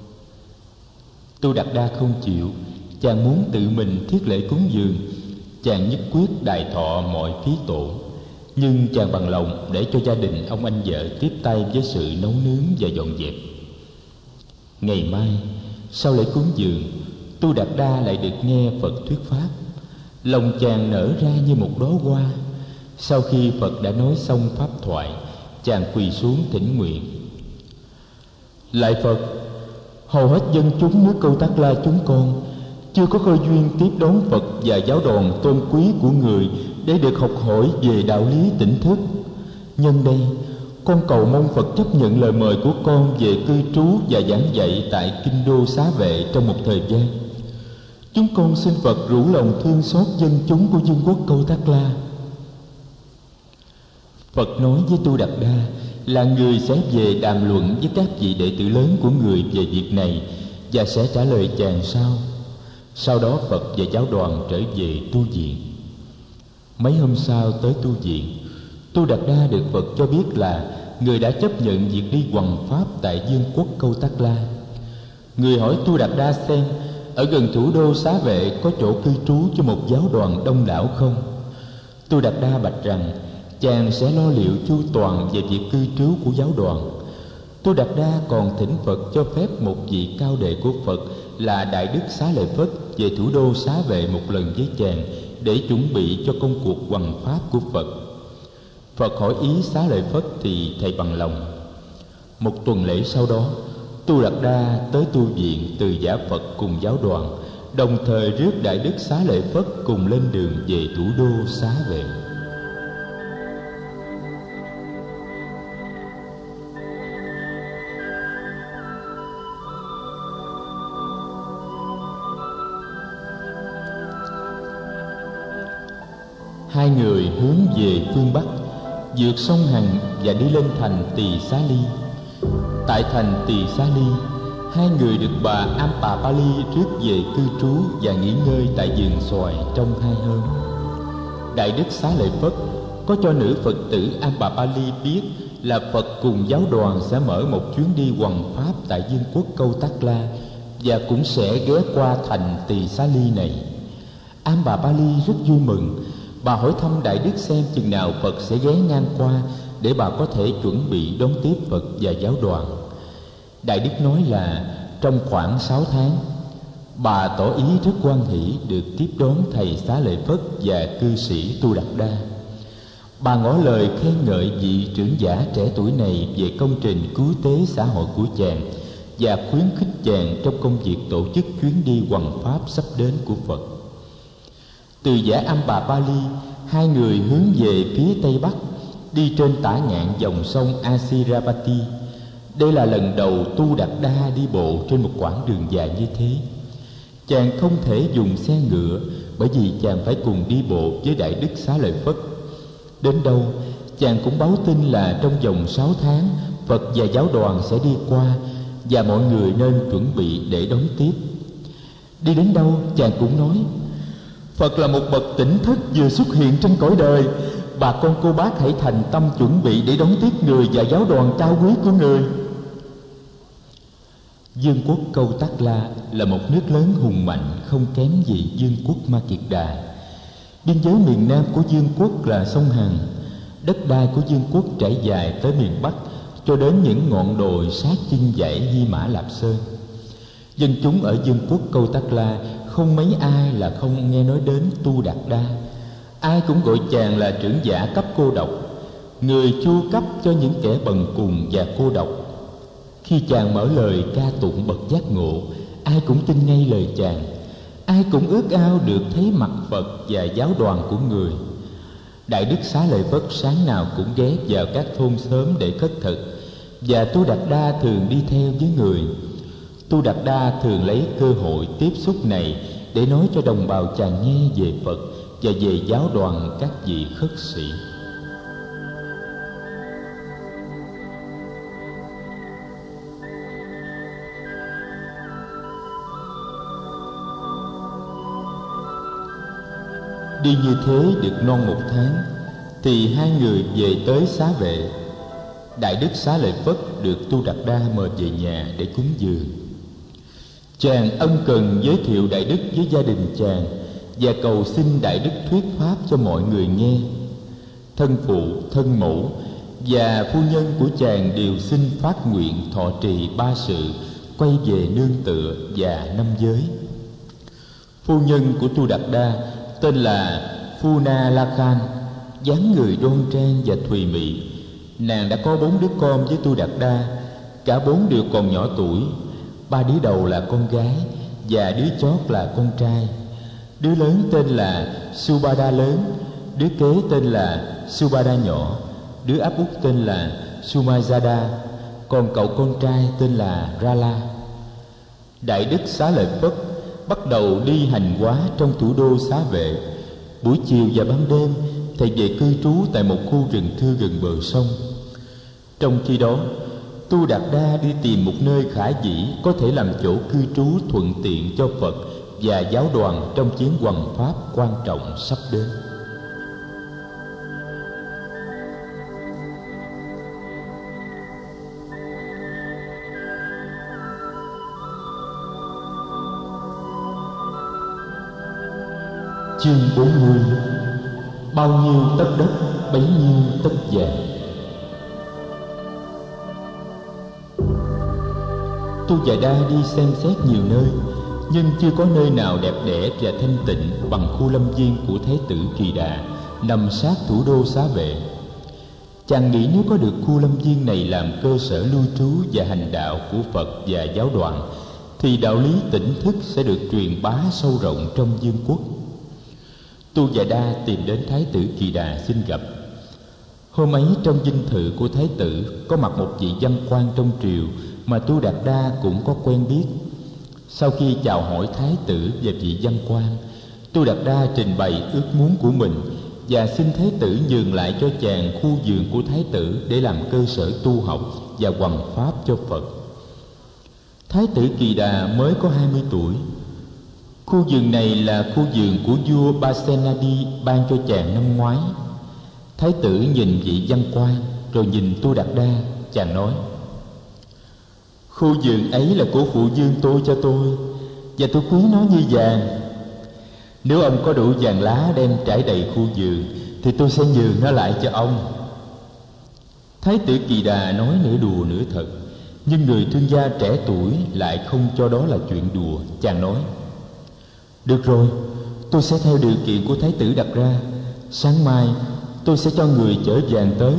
Tu Đạt Đa không chịu. Chàng muốn tự mình thiết lễ cúng dường. Chàng nhất quyết đài thọ mọi phí tổn. Nhưng chàng bằng lòng để cho gia đình ông anh vợ tiếp tay với sự nấu nướng và dọn dẹp. Ngày mai, sau lễ cúng dường, Tu Đạt Đa lại được nghe Phật thuyết pháp. Lòng chàng nở ra như một đóa hoa. Sau khi Phật đã nói xong pháp thoại, chàng quỳ xuống thỉnh nguyện: lạy Phật, hầu hết dân chúng nước Câu Tác La chúng con chưa có cơ duyên tiếp đón Phật và giáo đoàn tôn quý của người để được học hỏi về đạo lý tỉnh thức. Nhân đây, con cầu mong Phật chấp nhận lời mời của con về cư trú và giảng dạy tại Kinh Đô Xá Vệ trong một thời gian. Chúng con xin Phật rủ lòng thương xót dân chúng của vương quốc Câu Tác La. Phật nói với Tu Đạt Đa là người sẽ về đàm luận với các vị đệ tử lớn của người về việc này và sẽ trả lời chàng sau. Sau đó Phật và giáo đoàn trở về tu viện. Mấy hôm sau tới tu viện, Tu Đạt Đa được Phật cho biết là người đã chấp nhận việc đi hoằng pháp tại vương quốc Câu Tác La. Người hỏi Tu Đạt Đa xem ở gần thủ đô Xá Vệ có chỗ cư trú cho một giáo đoàn đông đảo không. Tu Đạt Đa bạch rằng chàng sẽ lo liệu chu toàn về việc cư trú của giáo đoàn. Tu Đạt Đa còn thỉnh Phật cho phép một vị cao đệ của Phật là Đại Đức Xá Lợi Phất về thủ đô Xá Vệ một lần với chàng để chuẩn bị cho công cuộc hoằng pháp của Phật. Phật hỏi ý Xá Lợi Phất thì thầy bằng lòng. Một tuần lễ sau đó, Tu Đạt Đa tới tu viện từ giả Phật cùng giáo đoàn, đồng thời rước Đại Đức Xá Lợi Phất cùng lên đường về thủ đô Xá Vệ. Hai người hướng về phương Bắc, vượt sông Hằng và đi lên thành Tỳ Xá Ly. Tại thành Tỳ Xá Ly, hai người được bà Ampapali rước về cư trú và nghỉ ngơi tại vườn xoài trong 2 hôm. Đại Đức Xá Lợi Phất có cho nữ Phật tử Ampapali biết là Phật cùng giáo đoàn sẽ mở một chuyến đi hoằng pháp tại vương quốc Câu Tác La và cũng sẽ ghé qua thành Tỳ Xá Ly này. Ampapali rất vui mừng. Bà hỏi thăm Đại Đức xem chừng nào Phật sẽ ghé ngang qua để bà có thể chuẩn bị đón tiếp Phật và giáo đoàn. Đại Đức nói là trong khoảng 6 tháng. Bà tỏ ý rất hoan hỷ được tiếp đón thầy Xá Lợi Phất và cư sĩ Tu Đạt Đa. Bà ngỏ lời khen ngợi vị trưởng giả trẻ tuổi này về công trình cứu tế xã hội của chàng và khuyến khích chàng trong công việc tổ chức chuyến đi hoằng pháp sắp đến của Phật. Từ giả Ampapali, hai người hướng về phía tây bắc, đi trên tả ngạn dòng sông Asirapati. Đây là lần đầu Tu Đạt Đa đi bộ trên một quãng đường dài như thế. Chàng không thể dùng xe ngựa, bởi vì chàng phải cùng đi bộ với Đại Đức Xá Lợi Phất. Đến đâu, chàng cũng báo tin là trong vòng 6 tháng Phật và giáo đoàn sẽ đi qua, và mọi người nên chuẩn bị để đón tiếp. Đi đến đâu, chàng cũng nói: Phật là một bậc tỉnh thức vừa xuất hiện trên cõi đời. Bà con cô bác hãy thành tâm chuẩn bị để đón tiếp người và giáo đoàn cao quý của người. Vương quốc Câu Tắc La là một nước lớn hùng mạnh, không kém gì vương quốc Ma Kiệt Đà. Biên giới miền nam của vương quốc là sông Hằng. Đất đai của vương quốc trải dài tới miền bắc, cho đến những ngọn đồi sát chân dãy Hy Mã Lạp Sơn. Dân chúng ở vương quốc Câu Tắc La không mấy ai là không nghe nói đến Tu Đạt Đa. Ai cũng gọi chàng là trưởng giả cấp cô độc, người chu cấp cho những kẻ bần cùng và cô độc. Khi chàng mở lời ca tụng bậc giác ngộ, ai cũng tin ngay lời chàng. Ai cũng ước ao được thấy mặt Phật và giáo đoàn của người. Đại Đức Xá Lợi Phất sáng nào cũng ghé vào các thôn xóm để khất thực, và Tu Đạt Đa thường đi theo với người. Tu Đạt Đa thường lấy cơ hội tiếp xúc này để nói cho đồng bào chàng nghe về Phật và về giáo đoàn các vị khất sĩ. Đi như thế được non 1 tháng, thì hai người về tới Xá Vệ. Đại Đức Xá Lợi Phất được Tu Đạt Đa mời về nhà để cúng dường. Chàng ân cần giới thiệu Đại Đức với gia đình chàng và cầu xin Đại Đức thuyết pháp cho mọi người nghe. Thân phụ, thân mẫu và phu nhân của chàng đều xin phát nguyện thọ trì 3 sự, quay về nương tựa và 5 giới. Phu nhân của Tu Đạt Đa tên là Phuna Lakhan, dáng người đoan trang và thùy mị. Nàng đã có 4 đứa con với Tu Đạt Đa, cả 4 đều còn nhỏ tuổi. 3 đứa đầu là con gái và đứa chót là con trai. Đứa lớn tên là Subhada lớn, đứa kế tên là Subhada nhỏ, đứa áp út tên là Sumajada, còn cậu con trai tên là Rala. Đại Đức Xá Lợi Phất bắt đầu đi hành hóa trong thủ đô Xá Vệ. Buổi chiều và ban đêm, thầy về cư trú tại một khu rừng thưa gần bờ sông. Trong khi đó, Tu Đạt Đa đi tìm một nơi khả dĩ có thể làm chỗ cư trú thuận tiện cho Phật và giáo đoàn trong chuyến hoằng pháp quan trọng sắp đến. Chương 40. Bao nhiêu tấc đất bấy nhiêu tấc vàng. Tu Già Đa đi xem xét nhiều nơi, nhưng chưa có nơi nào đẹp đẽ và thanh tịnh bằng khu lâm viên của Thái tử Kỳ Đà, nằm sát thủ đô Xá Vệ. Chàng nghĩ nếu có được khu lâm viên này làm cơ sở lưu trú và hành đạo của Phật và giáo đoàn, thì đạo lý tỉnh thức sẽ được truyền bá sâu rộng trong vương quốc. Tu Già Đa tìm đến Thái tử Kỳ Đà xin gặp. Hôm ấy trong dinh thự của Thái tử có mặt một vị văn quan trong triều mà Tu Đạt Đa cũng có quen biết. Sau khi chào hỏi Thái tử và vị văn quan, Tu Đạt Đa trình bày ước muốn của mình và xin Thái tử nhường lại cho chàng khu vườn của Thái tử để làm cơ sở tu học và hoằng pháp cho Phật. Thái tử Kỳ Đà mới có 20 tuổi. Khu vườn này là khu vườn của vua Pasenadi ban cho chàng năm ngoái. Thái tử nhìn vị văn quan rồi nhìn Tu Đạt Đa. Chàng nói: Khu vườn ấy là của phụ vương tôi cho tôi, và tôi quý nó như vàng. Nếu ông có đủ vàng lá đem trải đầy khu vườn, thì tôi sẽ nhường nó lại cho ông. Thái tử Kỳ Đà nói nửa đùa nửa thật, nhưng người thương gia trẻ tuổi lại không cho đó là chuyện đùa. Chàng nói: Được rồi, tôi sẽ theo điều kiện của Thái tử đặt ra. Sáng mai tôi sẽ cho người chở vàng tới.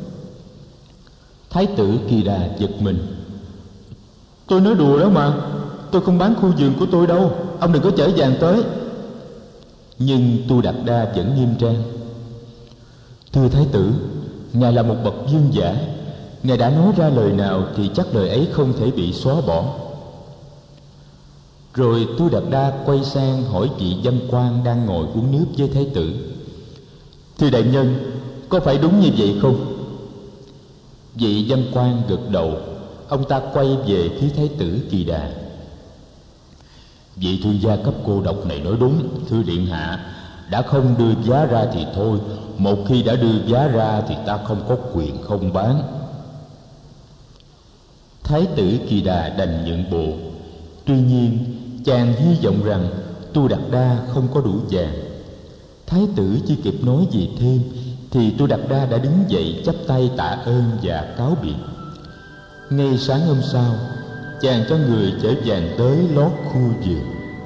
Thái tử Kỳ Đà giật mình: Tôi nói đùa đó mà, tôi không bán khu vườn của tôi đâu, ông đừng có chở vàng tới. Nhưng Tu Đạt Đa vẫn nghiêm trang: Thưa Thái tử, Ngài là một bậc vương giả. Ngài đã nói ra lời nào thì chắc lời ấy không thể bị xóa bỏ. Rồi Tu Đạt Đa quay sang hỏi vị văn quan đang ngồi uống nước với Thái tử: Thưa đại nhân, có phải đúng như vậy không? Vị văn quan gật đầu. Ông ta quay về phía Thái tử Kỳ Đà: Vị thương gia cấp cô độc này nói đúng, thưa điện hạ. Đã không đưa giá ra thì thôi, một khi đã đưa giá ra thì ta không có quyền không bán. Thái tử Kỳ Đà đành nhượng bộ. Tuy nhiên chàng hy vọng rằng Tu Đạt Đa không có đủ vàng. Thái tử chưa kịp nói gì thêm thì Tu Đạt Đa đã đứng dậy chắp tay tạ ơn và cáo biệt. Ngay sáng hôm sau, chàng cho người chở vàng tới lót khu vườn.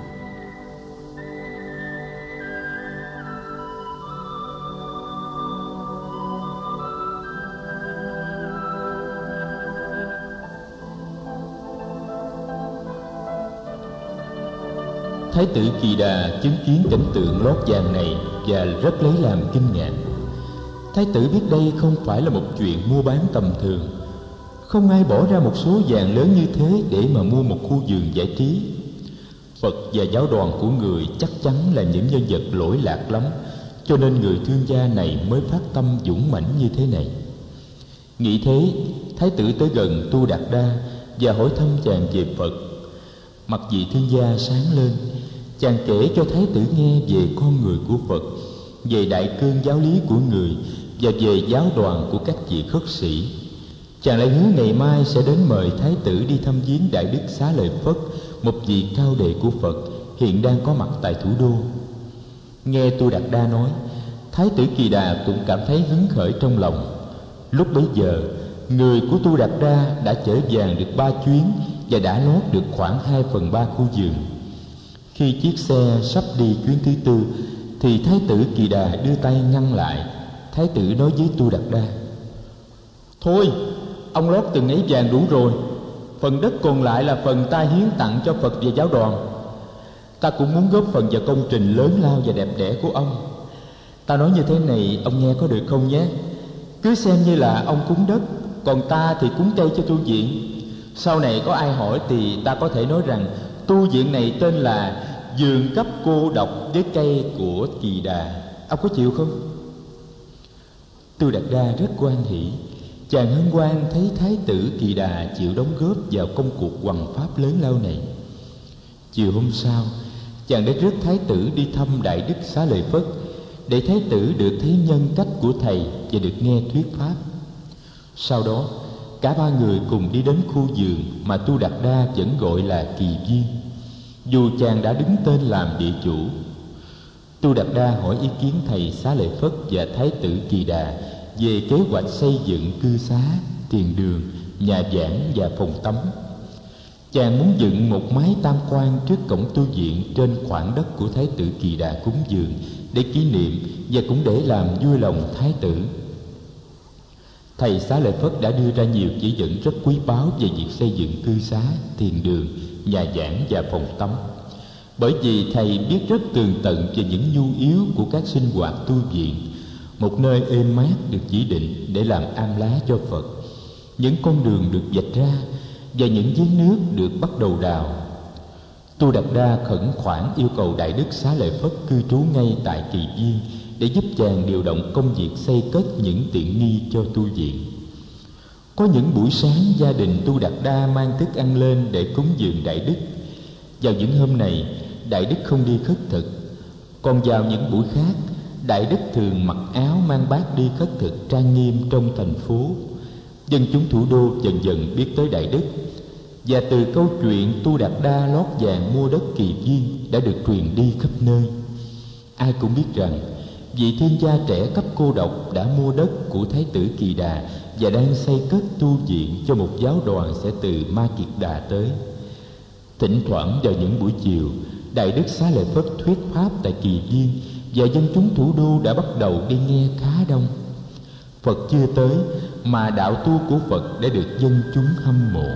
Thái tử Kỳ Đà chứng kiến cảnh tượng lót vàng này và rất lấy làm kinh ngạc. Thái tử biết đây không phải là một chuyện mua bán tầm thường. Không ai bỏ ra một số vàng lớn như thế để mà mua một khu vườn giải trí. Phật và giáo đoàn của người chắc chắn là những nhân vật lỗi lạc lắm, cho nên người thương gia này mới phát tâm dũng mãnh như thế này. Nghĩ thế, Thái tử tới gần Tu Đạt Đa và hỏi thăm chàng về Phật. Mặt vị thương gia sáng lên. Chàng kể cho Thái tử nghe về con người của Phật, về đại cương giáo lý của người và về giáo đoàn của các vị khất sĩ. Chàng lại hứa ngày mai sẽ đến mời Thái tử đi thăm viếng Đại Đức Xá Lợi Phất, một vị cao đệ của Phật hiện đang có mặt tại thủ đô. Nghe Tu Đạt Đa nói, Thái tử Kỳ Đà cũng cảm thấy hứng khởi trong lòng. Lúc bấy giờ, người của Tu Đạt Đa đã chở vàng được 3 chuyến và đã lót được khoảng 2/3 khu vườn. Khi chiếc xe sắp đi chuyến thứ 4 thì Thái tử Kỳ Đà đưa tay ngăn lại. Thái tử nói với Tu Đạt Đa: Thôi, ông lót từng ấy vàng đủ rồi. Phần đất còn lại là phần ta hiến tặng cho Phật và giáo đoàn. Ta cũng muốn góp phần vào công trình lớn lao và đẹp đẽ của ông. Ta nói như thế này, ông nghe có được không nhé? Cứ xem như là ông cúng đất, còn ta thì cúng cây cho tu viện. Sau này có ai hỏi thì ta có thể nói rằng tu viện này tên là vườn cấp cô độc với cây của Kỳ Đà. Ông có chịu không? Tu Đạt Đa rất hoan hỉ. Chàng hân hoan thấy Thái tử Kỳ Đà chịu đóng góp vào công cuộc hoằng pháp lớn lao này. Chiều hôm sau, chàng đã rước Thái tử đi thăm Đại Đức Xá Lợi Phất, để Thái tử được thấy nhân cách của thầy và được nghe thuyết pháp. Sau đó, cả 3 người cùng đi đến khu vườn mà Tu Đạt Đa vẫn gọi là Kỳ Viên, dù chàng đã đứng tên làm địa chủ. Tu Đạt Đa hỏi ý kiến thầy Xá Lợi Phất và Thái tử Kỳ Đà về kế hoạch xây dựng cư xá, thiền đường, nhà giảng và phòng tắm. Chàng muốn dựng một mái tam quan trước cổng tu viện trên khoảng đất của Thái tử Kỳ Đà cúng dường để kỷ niệm và cũng để làm vui lòng Thái tử. Thầy Xá Lợi Phất đã đưa ra nhiều chỉ dẫn rất quý báu về việc xây dựng cư xá, thiền đường, nhà giảng và phòng tắm. Bởi vì thầy biết rất tường tận về những nhu yếu của các sinh hoạt tu viện, một nơi êm mát được chỉ định để làm am lá cho Phật, những con đường được vạch ra và những giếng nước được bắt đầu đào. Tu Đạt Đa khẩn khoản yêu cầu Đại Đức Xá Lợi Phất cư trú ngay tại Kỳ Viên để giúp chàng điều động công việc xây cất những tiện nghi cho tu viện. Có những buổi sáng gia đình Tu Đạt Đa mang thức ăn lên để cúng dường Đại Đức. Vào những hôm này, Đại Đức không đi khất thực. Còn vào những buổi khác, Đại Đức thường mặc áo mang bát đi khất thực trang nghiêm trong thành phố. Dân chúng thủ đô dần dần biết tới Đại Đức, và từ câu chuyện Tu Đạt Đa lót vàng mua đất Kỳ Viên đã được truyền đi khắp nơi. Ai cũng biết rằng vị thiên gia trẻ cấp cô độc đã mua đất của Thái tử Kỳ Đà và đang xây cất tu viện cho một giáo đoàn sẽ từ Ma Kiệt Đà tới. Thỉnh thoảng vào những buổi chiều, Đại Đức Xá Lợi Phất thuyết pháp tại Kỳ Viên và dân chúng thủ đô đã bắt đầu đi nghe khá đông. Phật chưa tới mà đạo tu của Phật đã được dân chúng hâm mộ.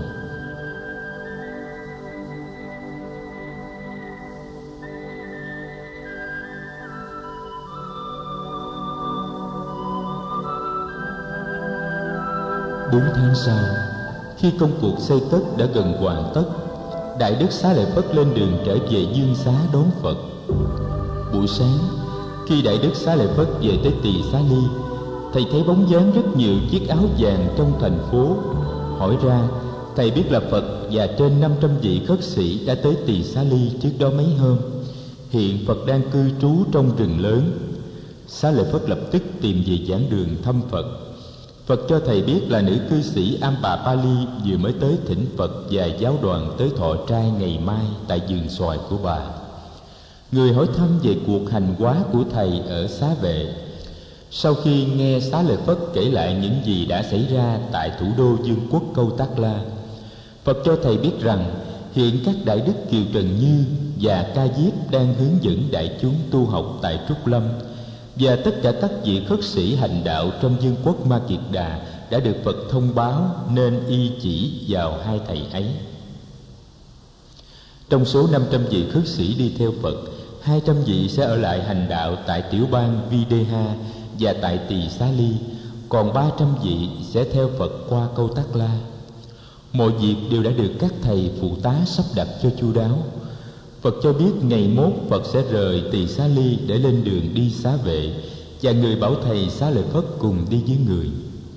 4 tháng sau, khi công cuộc xây cất đã gần hoàn tất, Đại Đức Xá Lợi Phất lên đường trở về Dương Xá đón Phật. Buổi sáng, khi Đại Đức Xá Lợi Phất về tới Tỳ Xá Ly, thầy thấy bóng dáng rất nhiều chiếc áo vàng trong thành phố. Hỏi ra, thầy biết là Phật và trên 500 vị khất sĩ đã tới Tỳ Xá Ly trước đó mấy hôm. Hiện Phật đang cư trú trong rừng lớn. Xá Lợi Phất lập tức tìm về giảng đường thăm Phật. Phật cho thầy biết là nữ cư sĩ Ambapali vừa mới tới thỉnh Phật và giáo đoàn tới thọ trai ngày mai tại vườn xoài của bà. Người hỏi thăm về cuộc hành hóa của thầy ở Xá Vệ. Sau khi nghe Xá Lợi Phất kể lại những gì đã xảy ra tại thủ đô vương quốc Câu Tác La, Phật cho thầy biết rằng hiện các đại đức Kiều Trần Như và Ca Diếp đang hướng dẫn đại chúng tu học tại Trúc Lâm, và tất cả các vị khất sĩ hành đạo trong vương quốc Ma Kiệt Đà đã được Phật thông báo nên y chỉ vào hai thầy ấy. Trong số 500 vị khất sĩ đi theo Phật, 200 vị sẽ ở lại hành đạo tại tiểu bang Videha và tại Tỳ Xá Ly, còn 300 vị sẽ theo Phật qua Câu Tác La. Mọi việc đều đã được các thầy phụ tá sắp đặt cho chu đáo. Phật cho biết ngày mốt Phật sẽ rời Tỳ Xá Ly để lên đường đi Xá Vệ, và người bảo thầy Xá Lợi Phất cùng đi với người.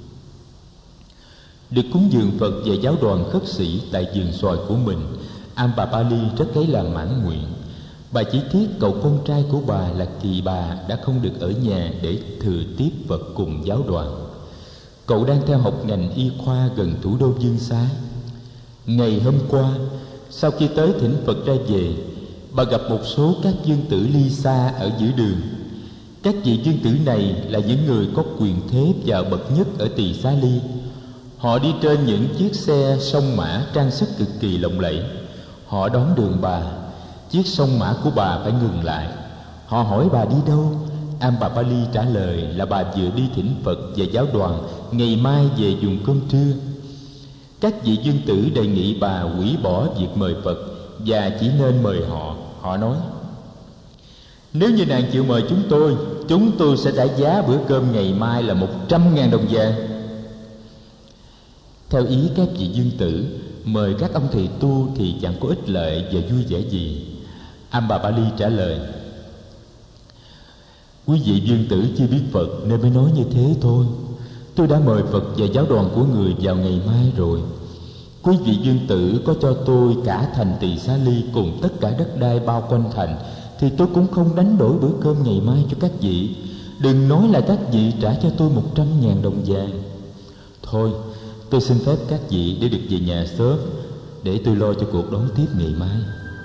Được cúng dường Phật và giáo đoàn khất sĩ tại vườn xoài của mình, Ambapali rất lấy làm mãn nguyện. Bà chỉ tiếc cậu con trai của bà là Kỳ Bà đã không được ở nhà để thừa tiếp Phật cùng giáo đoàn. Cậu đang theo học ngành y khoa gần thủ đô Dương Xá. Ngày hôm qua, sau khi tới thỉnh Phật ra về, bà gặp một số các dương tử ly xa ở giữa đường. Các vị dương tử này là những người có quyền thế và bậc nhất ở Tỳ Xá Ly. Họ đi trên những chiếc xe sông mã trang sức cực kỳ lộng lẫy. Họ đón đường bà. Chiếc sông mã của bà phải ngừng lại. Họ hỏi bà đi đâu. Ambapali trả lời là bà vừa đi thỉnh Phật và giáo đoàn, ngày mai về dùng cơm trưa. Các vị dương tử đề nghị bà hủy bỏ việc mời Phật và chỉ nên mời họ. Họ nói: nếu như nàng chịu mời chúng tôi sẽ trả giá bữa cơm ngày mai là 100.000 đồng vàng. Theo ý các vị dương tử, mời các ông thầy tu thì chẳng có ích lợi và vui vẻ gì. Ambapali trả lời: quý vị dương tử chưa biết Phật nên mới nói như thế thôi. Tôi đã mời Phật và giáo đoàn của người vào ngày mai rồi. Quý vị dương tử có cho tôi cả thành Tỳ Xá Ly cùng tất cả đất đai bao quanh thành, thì tôi cũng không đánh đổi bữa cơm ngày mai cho các vị. Đừng nói là các vị trả cho tôi 100.000 đồng vàng. Thôi, tôi xin phép các vị để được về nhà sớm, để tôi lo cho cuộc đón tiếp ngày mai.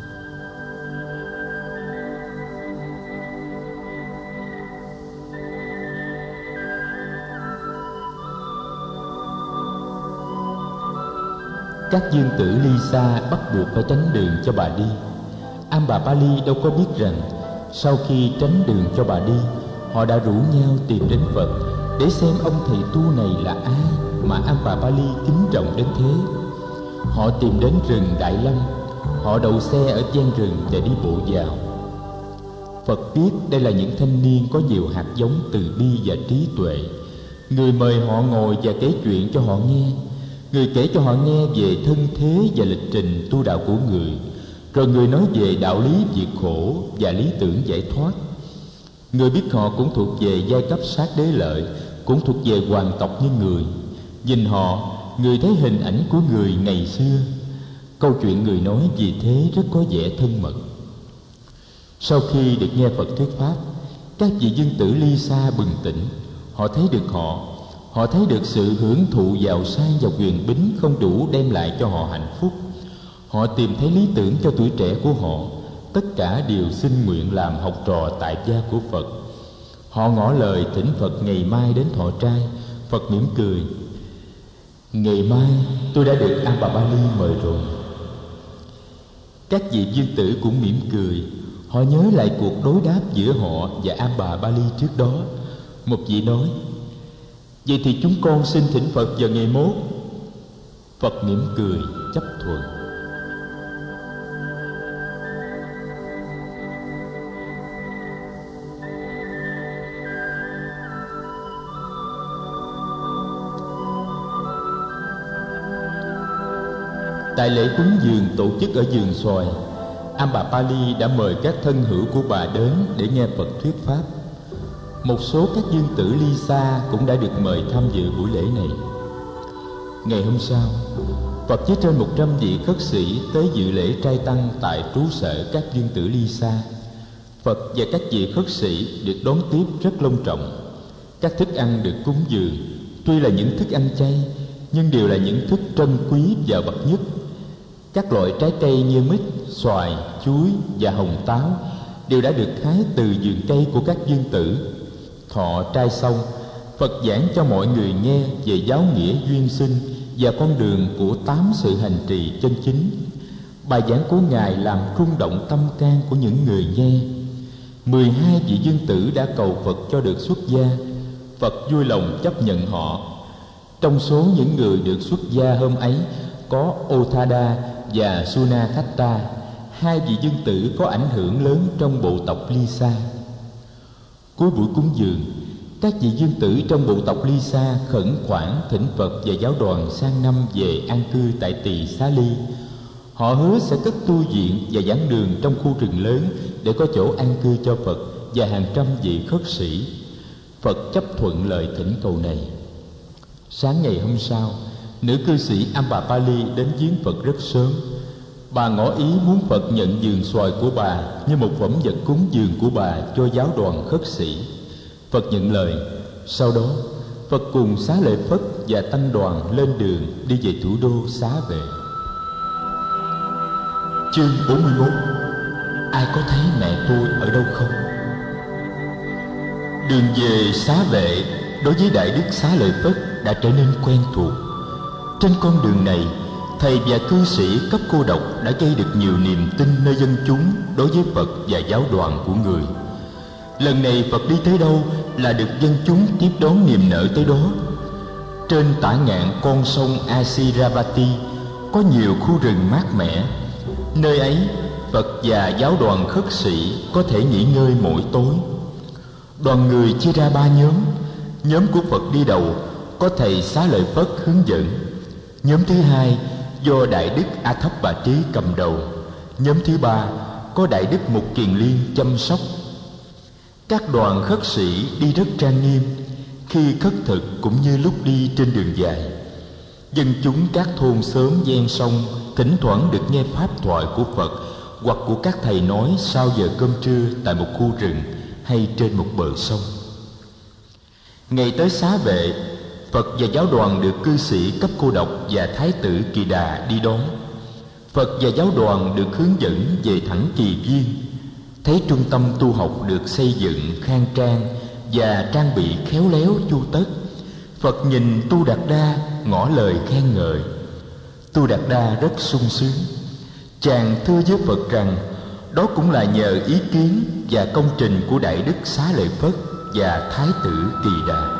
Các dương tử ly xa bắt buộc phải tránh đường cho bà đi. Ambapali đâu có biết rằng sau khi tránh đường cho bà đi, họ đã rủ nhau tìm đến Phật để xem ông thầy tu này là ai mà Ambapali kính trọng đến thế. Họ tìm đến rừng Đại Lâm. Họ đậu xe ở gian rừng và đi bộ vào. Phật biết đây là những thanh niên có nhiều hạt giống từ bi và trí tuệ. Người mời họ ngồi và kể chuyện cho họ nghe. Người kể cho họ nghe về thân thế và lịch trình tu đạo của người. Rồi người nói về đạo lý diệt khổ và lý tưởng giải thoát. Người biết họ cũng thuộc về giai cấp sát đế lợi, cũng thuộc về hoàng tộc như người. Nhìn họ, người thấy hình ảnh của người ngày xưa. Câu chuyện người nói vì thế rất có vẻ thân mật. Sau khi được nghe Phật thuyết pháp, các vị dương tử ly xa bừng tỉnh. Họ thấy được sự hưởng thụ giàu sang và quyền bính không đủ đem lại cho họ hạnh phúc. Họ tìm thấy lý tưởng cho tuổi trẻ của họ. Tất cả đều xin nguyện làm học trò tại gia của Phật. Họ ngỏ lời thỉnh Phật ngày mai đến thọ trai. Phật mỉm cười: ngày mai tôi đã được Ambapali mời rồi. Các vị dương tử cũng mỉm cười. Họ nhớ lại cuộc đối đáp giữa họ và Ambapali trước đó. Một vị nói: vậy thì chúng con xin thỉnh Phật vào ngày mốt. Phật mỉm cười chấp thuận. Tại lễ cúng dường tổ chức ở vườn xoài, Ambapali đã mời các thân hữu của bà đến để nghe Phật thuyết pháp. Một số các dương tử Lisa cũng đã được mời tham dự buổi lễ này. Ngày hôm sau, Phật với trên 100 vị khất sĩ tới dự lễ trai tăng tại trú sở các dương tử Lisa. Phật và các vị khất sĩ được đón tiếp rất long trọng. Các thức ăn được cúng dường tuy là những thức ăn chay, nhưng đều là những thức trân quý và bậc nhất. Các loại trái cây như mít, xoài, chuối và hồng táo đều đã được hái từ vườn cây của các dương tử. Thọ trai xong, Phật giảng cho mọi người nghe về giáo nghĩa duyên sinh và con đường của 8 sự hành trì chân chính. Bài giảng của Ngài làm rung động tâm can của những người nghe. 12 vị dương tử đã cầu Phật cho được xuất gia. Phật vui lòng chấp nhận họ. Trong số những người được xuất gia hôm ấy có Othada và Sunakhatta, 2 vị dương tử có ảnh hưởng lớn trong bộ tộc Lisa. Cuối buổi cúng dường, các vị dương tử trong bộ tộc Lisa khẩn khoản thỉnh Phật và giáo đoàn sang năm về an cư tại Tỳ Xá Ly. Họ hứa sẽ cất tu viện và giảng đường trong khu rừng lớn để có chỗ an cư cho Phật và hàng trăm vị khất sĩ. Phật chấp thuận lời thỉnh cầu này. Sáng ngày hôm sau, nữ cư sĩ Ambapali đến viếng Phật rất sớm. Bà ngỏ ý muốn Phật nhận vườn xoài của bà như một phẩm vật cúng dường của bà cho giáo đoàn khất sĩ. Phật nhận lời. Sau đó, Phật cùng Xá Lợi Phất và tăng đoàn lên đường đi về thủ đô Xá Vệ. Chương 41. Ai có thấy mẹ tôi ở đâu không? Đường về Xá Vệ đối với Đại Đức Xá Lợi Phất đã trở nên quen thuộc. Trên con đường này, thầy và cư sĩ cấp cô độc đã gây được nhiều niềm tin nơi dân chúng đối với Phật và giáo đoàn của người. Lần này Phật đi tới đâu là được dân chúng tiếp đón niềm nở tới đó. Trên tả ngạn con sông Asiravati có nhiều khu rừng mát mẻ. Nơi ấy, Phật và giáo đoàn khất sĩ có thể nghỉ ngơi mỗi tối. Đoàn người chia ra 3 nhóm. Nhóm của Phật đi đầu, có thầy Xá Lợi Phất hướng dẫn. Nhóm thứ hai do Đại Đức A Thấp Bà Trí cầm đầu. Nhóm thứ ba có Đại Đức Mục Kiền Liên chăm sóc. Các đoàn khất sĩ đi rất trang nghiêm, khi khất thực cũng như lúc đi trên đường dài. Dân chúng các thôn xóm ven sông thỉnh thoảng được nghe pháp thoại của Phật hoặc của các thầy nói sau giờ cơm trưa tại một khu rừng hay trên một bờ sông. Ngày tới Xá Vệ, Phật và giáo đoàn được cư sĩ cấp cô độc và Thái tử Kỳ Đà đi đón. Phật và giáo đoàn được hướng dẫn về thẳng Kỳ Viên. Thấy trung tâm tu học được xây dựng khang trang và trang bị khéo léo chu tất, Phật nhìn Tu Đạt Đa ngỏ lời khen ngợi. Tu Đạt Đa rất sung sướng. Chàng thưa với Phật rằng đó cũng là nhờ ý kiến và công trình của Đại Đức Xá Lợi Phất và Thái tử Kỳ Đà.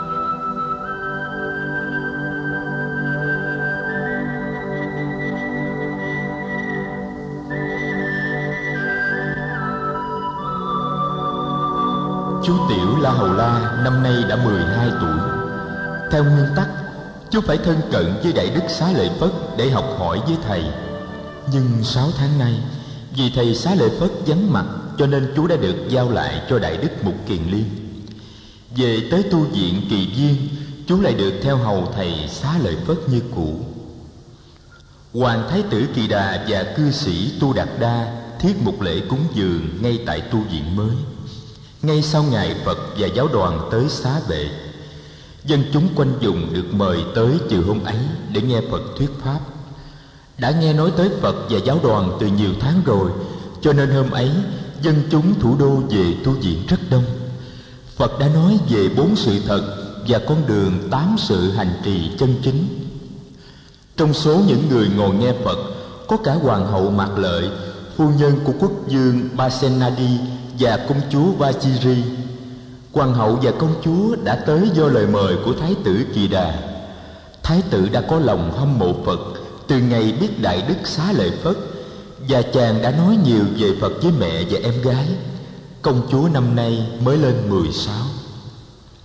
Chú Tiểu La Hầu La năm nay đã 12 tuổi. Theo nguyên tắc, chú phải thân cận với Đại Đức Xá Lợi Phất để học hỏi với thầy. Nhưng 6 tháng nay, vì thầy Xá Lợi Phất vắng mặt, cho nên chú đã được giao lại cho Đại Đức Mục Kiền Liên. Về tới tu viện Kỳ Viên, chú lại được theo hầu thầy Xá Lợi Phất như cũ. Hoàng Thái tử Kỳ Đà và cư sĩ Tu Đạt Đa thiết một lễ cúng dường ngay tại tu viện mới. Ngay sau ngày Phật và giáo đoàn tới Xá Vệ, dân chúng quanh vùng được mời tới chiều hôm ấy để nghe Phật thuyết pháp. Đã nghe nói tới Phật và giáo đoàn từ nhiều tháng rồi, cho nên hôm ấy dân chúng thủ đô về tu viện rất đông. Phật đã nói về 4 sự thật và con đường 8 sự hành trì chân chính. Trong số những người ngồi nghe Phật có cả hoàng hậu Mạc Lợi, phu nhân của quốc vương Pasenadi và công chúa Vajiri. Hoàng hậu và công chúa đã tới do lời mời của Thái tử Kỳ Đà. Thái tử đã có lòng hâm mộ Phật từ ngày biết Đại Đức Xá Lợi Phất, và chàng đã nói nhiều về Phật với mẹ và em gái. Công chúa năm nay mới lên 16.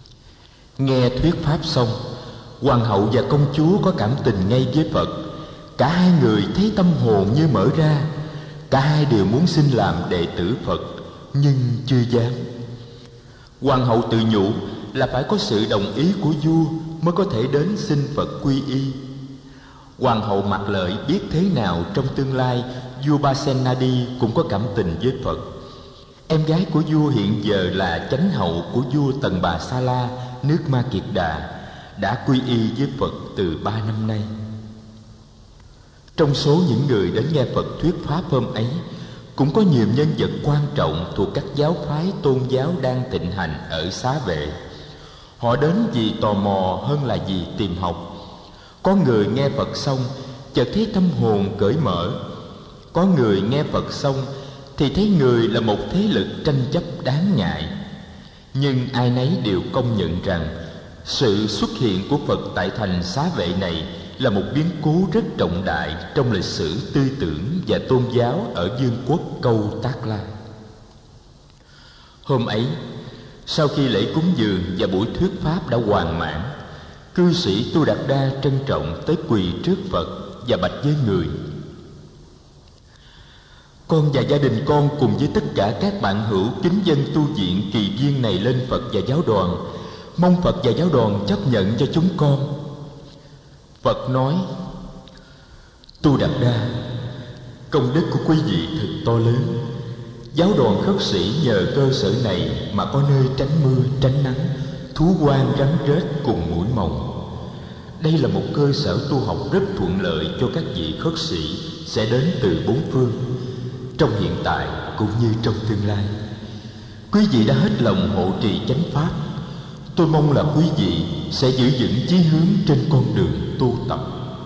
Nghe thuyết pháp xong, hoàng hậu và công chúa có cảm tình ngay với Phật. Cả hai người thấy tâm hồn như mở ra. Cả hai đều muốn xin làm đệ tử Phật, nhưng chưa dám. Hoàng hậu tự nhủ là phải có sự đồng ý của vua mới có thể đến xin Phật quy y. Hoàng hậu Mạc Lợi biết thế nào trong tương lai vua Pasenadi cũng có cảm tình với Phật. Em gái của vua hiện giờ là chánh hậu của vua Tần Bà Sa La, nước Ma Kiệt Đà, đã quy y với Phật từ 3 năm nay. Trong số những người đến nghe Phật thuyết pháp hôm ấy, cũng có nhiều nhân vật quan trọng thuộc các giáo phái tôn giáo đang thịnh hành ở Xá Vệ. Họ đến vì tò mò hơn là vì tìm học. Có người nghe Phật xong chợt thấy tâm hồn cởi mở. Có người nghe Phật xong thì thấy người là một thế lực tranh chấp đáng ngại. Nhưng ai nấy đều công nhận rằng sự xuất hiện của Phật tại thành Xá Vệ này là một biến cố rất trọng đại trong lịch sử tư tưởng và tôn giáo ở vương quốc Câu Tác La. Hôm ấy, sau khi lễ cúng dường và buổi thuyết pháp đã hoàn mãn, cư sĩ Tu Đạt Đa trân trọng tới quỳ trước Phật và bạch với người: Con và gia đình con cùng với tất cả các bạn hữu kính dân tu viện Kỳ Viên này lên Phật và giáo đoàn, mong Phật và giáo đoàn chấp nhận cho chúng con. Phật nói: Tu Đạt Đa, công đức của quý vị thật to lớn. Giáo đoàn khất sĩ nhờ cơ sở này mà có nơi tránh mưa tránh nắng, thú quan rắn rết cùng muỗi mồng. Đây là một cơ sở tu học rất thuận lợi cho các vị khất sĩ sẽ đến từ bốn phương, trong hiện tại cũng như trong tương lai. Quý vị đã hết lòng hộ trì chánh pháp. Tôi mong là quý vị sẽ giữ vững chí hướng trên con đường tu tập.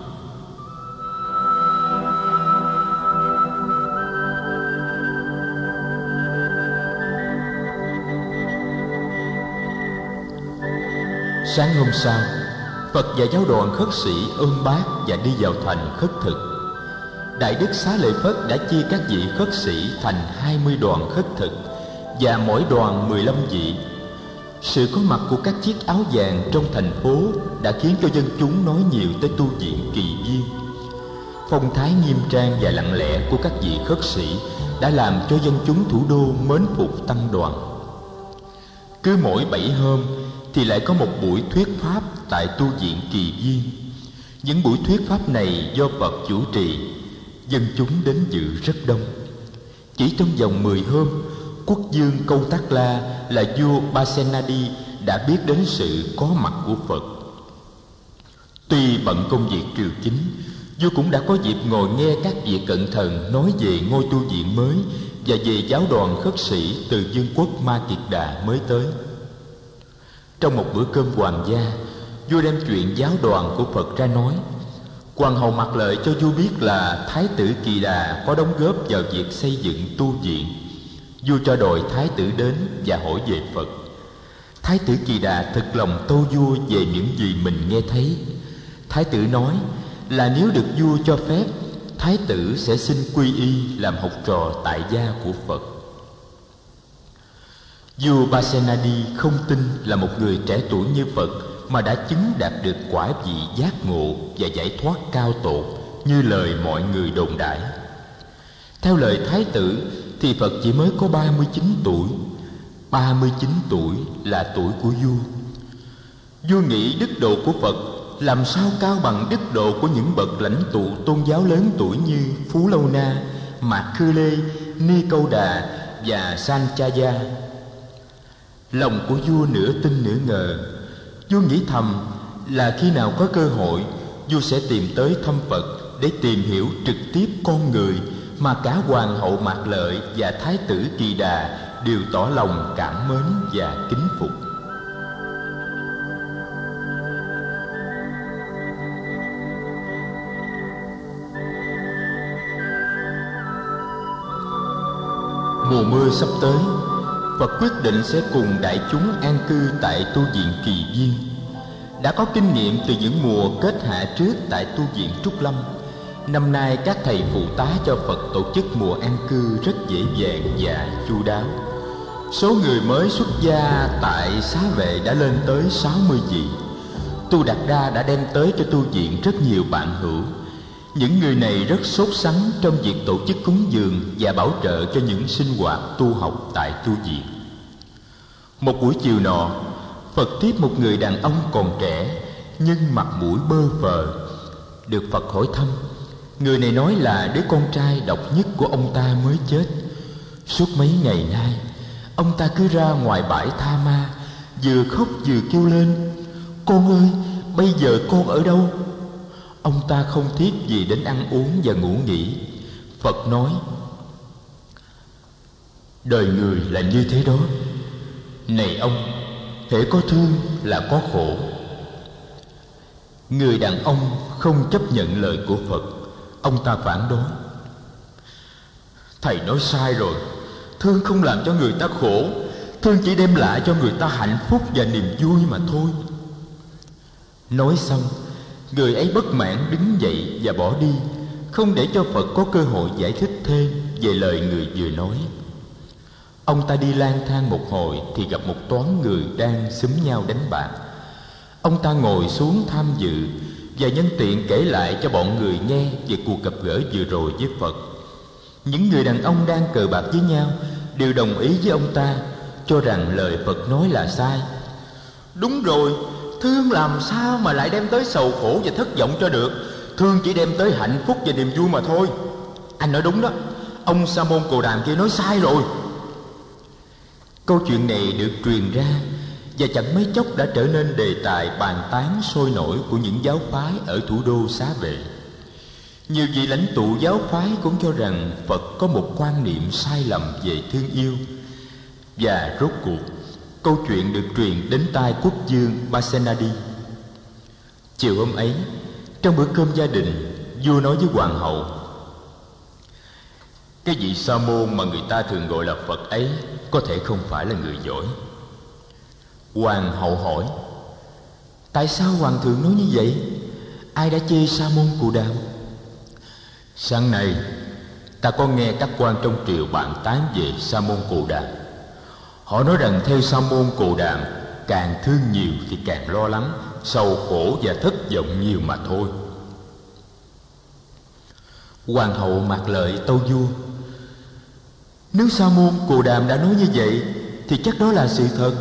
Sáng hôm sau, Phật và giáo đoàn khất sĩ ôm bát và đi vào thành khất thực. Đại Đức Xá Lợi Phất đã chia các vị khất sĩ thành 20 đoàn khất thực và mỗi đoàn 15 vị. Sự có mặt của các chiếc áo vàng trong thành phố đã khiến cho dân chúng nói nhiều tới tu viện Kỳ Viên. Phong thái nghiêm trang và lặng lẽ của các vị khất sĩ đã làm cho dân chúng thủ đô mến phục tăng đoàn. Cứ mỗi 7 hôm thì lại có một buổi thuyết pháp tại tu viện Kỳ Viên. Những buổi thuyết pháp này do Phật chủ trì, dân chúng đến dự rất đông. Chỉ trong vòng 10 hôm, quốc vương Câu Tác La là vua Pasenadi đã biết đến sự có mặt của Phật. Tuy bận công việc triều chính, vua cũng đã có dịp ngồi nghe các vị cận thần nói về ngôi tu viện mới và về giáo đoàn khất sĩ từ vương quốc Ma Kiệt Đà mới tới. Trong một bữa cơm hoàng gia, vua đem chuyện giáo đoàn của Phật ra nói. Hoàng hậu Mạc Lợi cho vua biết là Thái tử Kỳ Đà có đóng góp vào việc xây dựng tu viện. Vua cho đòi Thái tử đến và hỏi về Phật. Thái tử Kỳ Đà thực lòng tâu vua về những gì mình nghe thấy. Thái tử nói là nếu được vua cho phép, Thái tử sẽ xin quy y làm học trò tại gia của Phật. Vua Pasenadi không tin là một người trẻ tuổi như Phật mà đã chứng đạt được quả vị giác ngộ và giải thoát cao tột như lời mọi người đồn đãi. Theo lời Thái tử thì Phật chỉ mới có 39 tuổi. 39 tuổi là tuổi của vua. Vua nghĩ đức độ của Phật làm sao cao bằng đức độ của những bậc lãnh tụ tôn giáo lớn tuổi như Phú Lâu Na, Mạc Khư Lê, Ni Câu Đà và Sanchaya. Lòng của vua nửa tin nửa ngờ. Vua nghĩ thầm là khi nào có cơ hội, vua sẽ tìm tới thăm Phật để tìm hiểu trực tiếp con người mà cả Hoàng hậu Mạc Lợi và Thái tử Kỳ Đà đều tỏ lòng cảm mến và kính phục. Mùa mưa sắp tới, Phật quyết định sẽ cùng đại chúng an cư tại tu viện Kỳ Viên. Đã có kinh nghiệm từ những mùa kết hạ trước tại tu viện Trúc Lâm, năm nay các thầy phụ tá cho Phật tổ chức mùa an cư rất dễ dàng và chu đáo. Số người mới xuất gia tại Xá Vệ đã lên tới 60 vị. Tu Đạt Đa đã đem tới cho tu viện rất nhiều bạn hữu. Những người này rất sốt sắng trong việc tổ chức cúng dường và bảo trợ cho những sinh hoạt tu học tại tu viện. Một buổi chiều nọ, Phật tiếp một người đàn ông còn trẻ nhưng mặt mũi bơ phờ. Được Phật hỏi thăm, người này nói là đứa con trai độc nhất của ông ta mới chết. Suốt mấy ngày nay, ông ta cứ ra ngoài bãi tha ma, vừa khóc vừa kêu lên: "Con ơi, bây giờ con ở đâu?" Ông ta không thiết gì đến ăn uống và ngủ nghỉ. Phật nói: "Đời người là như thế đó. Này ông, hễ có thương là có khổ." Người đàn ông không chấp nhận lời của Phật. Ông ta phản đối: "Thầy nói sai rồi. Thương không làm cho người ta khổ. Thương chỉ đem lại cho người ta hạnh phúc và niềm vui mà thôi." Nói xong, người ấy bất mãn đứng dậy và bỏ đi, không để cho Phật có cơ hội giải thích thêm về lời người vừa nói. Ông ta đi lang thang một hồi thì gặp một toán người đang xúm nhau đánh bạc. Ông ta ngồi xuống tham dự và nhân tiện kể lại cho bọn người nghe về cuộc gặp gỡ vừa rồi với Phật. Những người đàn ông đang cờ bạc với nhau đều đồng ý với ông ta, cho rằng lời Phật nói là sai. "Đúng rồi, thương làm sao mà lại đem tới sầu khổ và thất vọng cho được. Thương chỉ đem tới hạnh phúc và niềm vui mà thôi. Anh nói đúng đó, ông Sa môn Cồ Đàm kia nói sai rồi." Câu chuyện này được truyền ra và chẳng mấy chốc đã trở nên đề tài bàn tán sôi nổi của những giáo phái ở thủ đô Xá Vệ. Nhiều vị lãnh tụ giáo phái cũng cho rằng Phật có một quan niệm sai lầm về thương yêu. Và rốt cuộc, câu chuyện được truyền đến tai quốc vương Pasenadi. Chiều hôm ấy, trong bữa cơm gia đình, vua nói với hoàng hậu: "Cái vị sa môn mà người ta thường gọi là Phật ấy có thể không phải là người giỏi." Hoàng hậu hỏi: "Tại sao hoàng thượng nói như vậy? Ai đã chê Sa môn Cồ Đàm?" "Sáng nay ta có nghe các quan trong triều bàn tán về Sa môn Cồ Đàm. Họ nói rằng theo Sa môn Cồ Đàm, càng thương nhiều thì càng lo lắng, sầu khổ và thất vọng nhiều mà thôi." Hoàng hậu Mạc Lợi tâu vua: "Nếu Sa môn Cồ Đàm đã nói như vậy thì chắc đó là sự thật."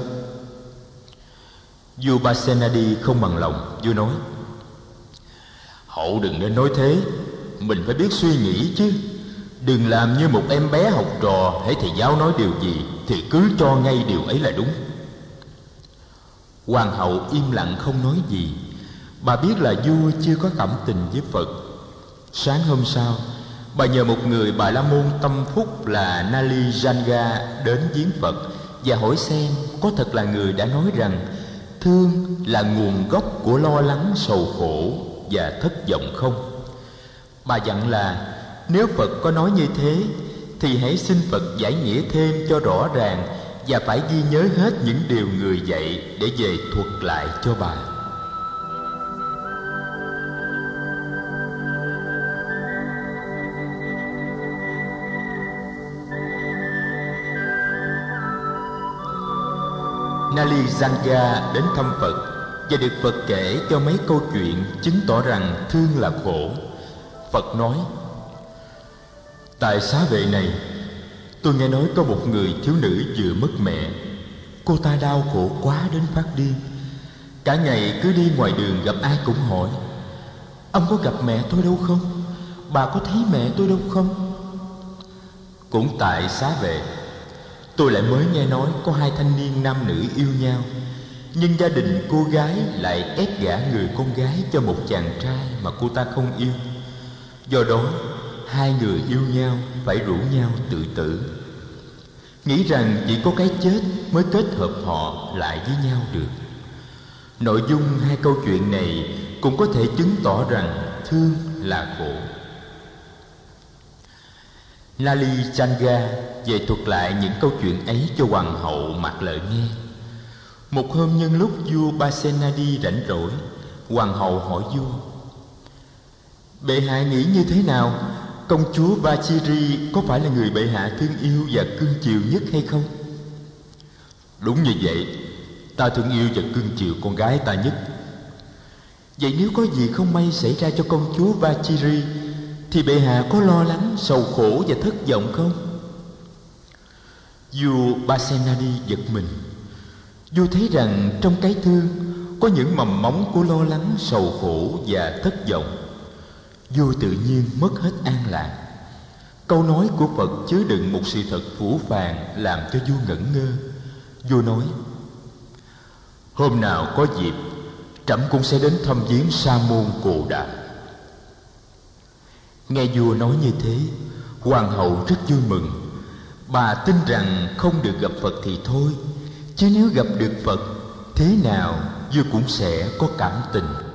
Vua Pasenadi không bằng lòng. Vua nói: "Hậu đừng nên nói thế. Mình phải biết suy nghĩ chứ. Đừng làm như một em bé học trò, hễ thầy giáo nói điều gì thì cứ cho ngay điều ấy là đúng." Hoàng hậu im lặng không nói gì. Bà biết là vua chưa có cảm tình với Phật. Sáng hôm sau, bà nhờ một người Bà La Môn tâm phúc là Nali Janga đến viếng Phật và hỏi xem có thật là người đã nói rằng thương là nguồn gốc của lo lắng, sầu khổ và thất vọng không. Bà dặn là nếu Phật có nói như thế thì hãy xin Phật giải nghĩa thêm cho rõ ràng, và phải ghi nhớ hết những điều người dạy để về thuật lại cho bà. Nali Janga đến thăm Phật và được Phật kể cho mấy câu chuyện chứng tỏ rằng thương là khổ. Phật nói: "Tại Xá Vệ này, tôi nghe nói có một người thiếu nữ vừa mất mẹ. Cô ta đau khổ quá đến phát điên. Cả ngày cứ đi ngoài đường gặp ai cũng hỏi: ông có gặp mẹ tôi đâu không? Bà có thấy mẹ tôi đâu không? Cũng tại Xá Vệ, tôi lại mới nghe nói có hai thanh niên nam nữ yêu nhau, nhưng gia đình cô gái lại ép gả người con gái cho một chàng trai mà cô ta không yêu. Do đó hai người yêu nhau phải rủ nhau tự tử, nghĩ rằng chỉ có cái chết mới kết hợp họ lại với nhau được. Nội dung hai câu chuyện này cũng có thể chứng tỏ rằng thương là khổ." Nali Janga về thuật lại những câu chuyện ấy cho hoàng hậu Mạc Lợi nghe. Một hôm nhân lúc vua Pasenadi rảnh rỗi, hoàng hậu hỏi vua: "Bệ hạ nghĩ như thế nào? Công chúa Vachiri có phải là người bệ hạ thương yêu và cưng chiều nhất hay không?" "Đúng như vậy, ta thương yêu và cưng chiều con gái ta nhất." "Vậy nếu có gì không may xảy ra cho công chúa Vachiri thì bệ hạ có lo lắng, sầu khổ và thất vọng không? Vua Pasenadi giật mình. Vua thấy rằng trong cái thương có những mầm móng của lo lắng, sầu khổ và thất vọng. Vua tự nhiên mất hết an lạc. Câu nói của Phật chứa đựng một sự thật phũ phàng làm cho vua ngẩn ngơ. Vua nói: hôm nào có dịp, trẫm cũng sẽ đến thăm viếng Sa môn Cồ Đàm. Nghe vua nói như thế, hoàng hậu rất vui mừng. Bà tin rằng không được gặp Phật thì thôi, chứ nếu gặp được Phật, thế nào vua cũng sẽ có cảm tình.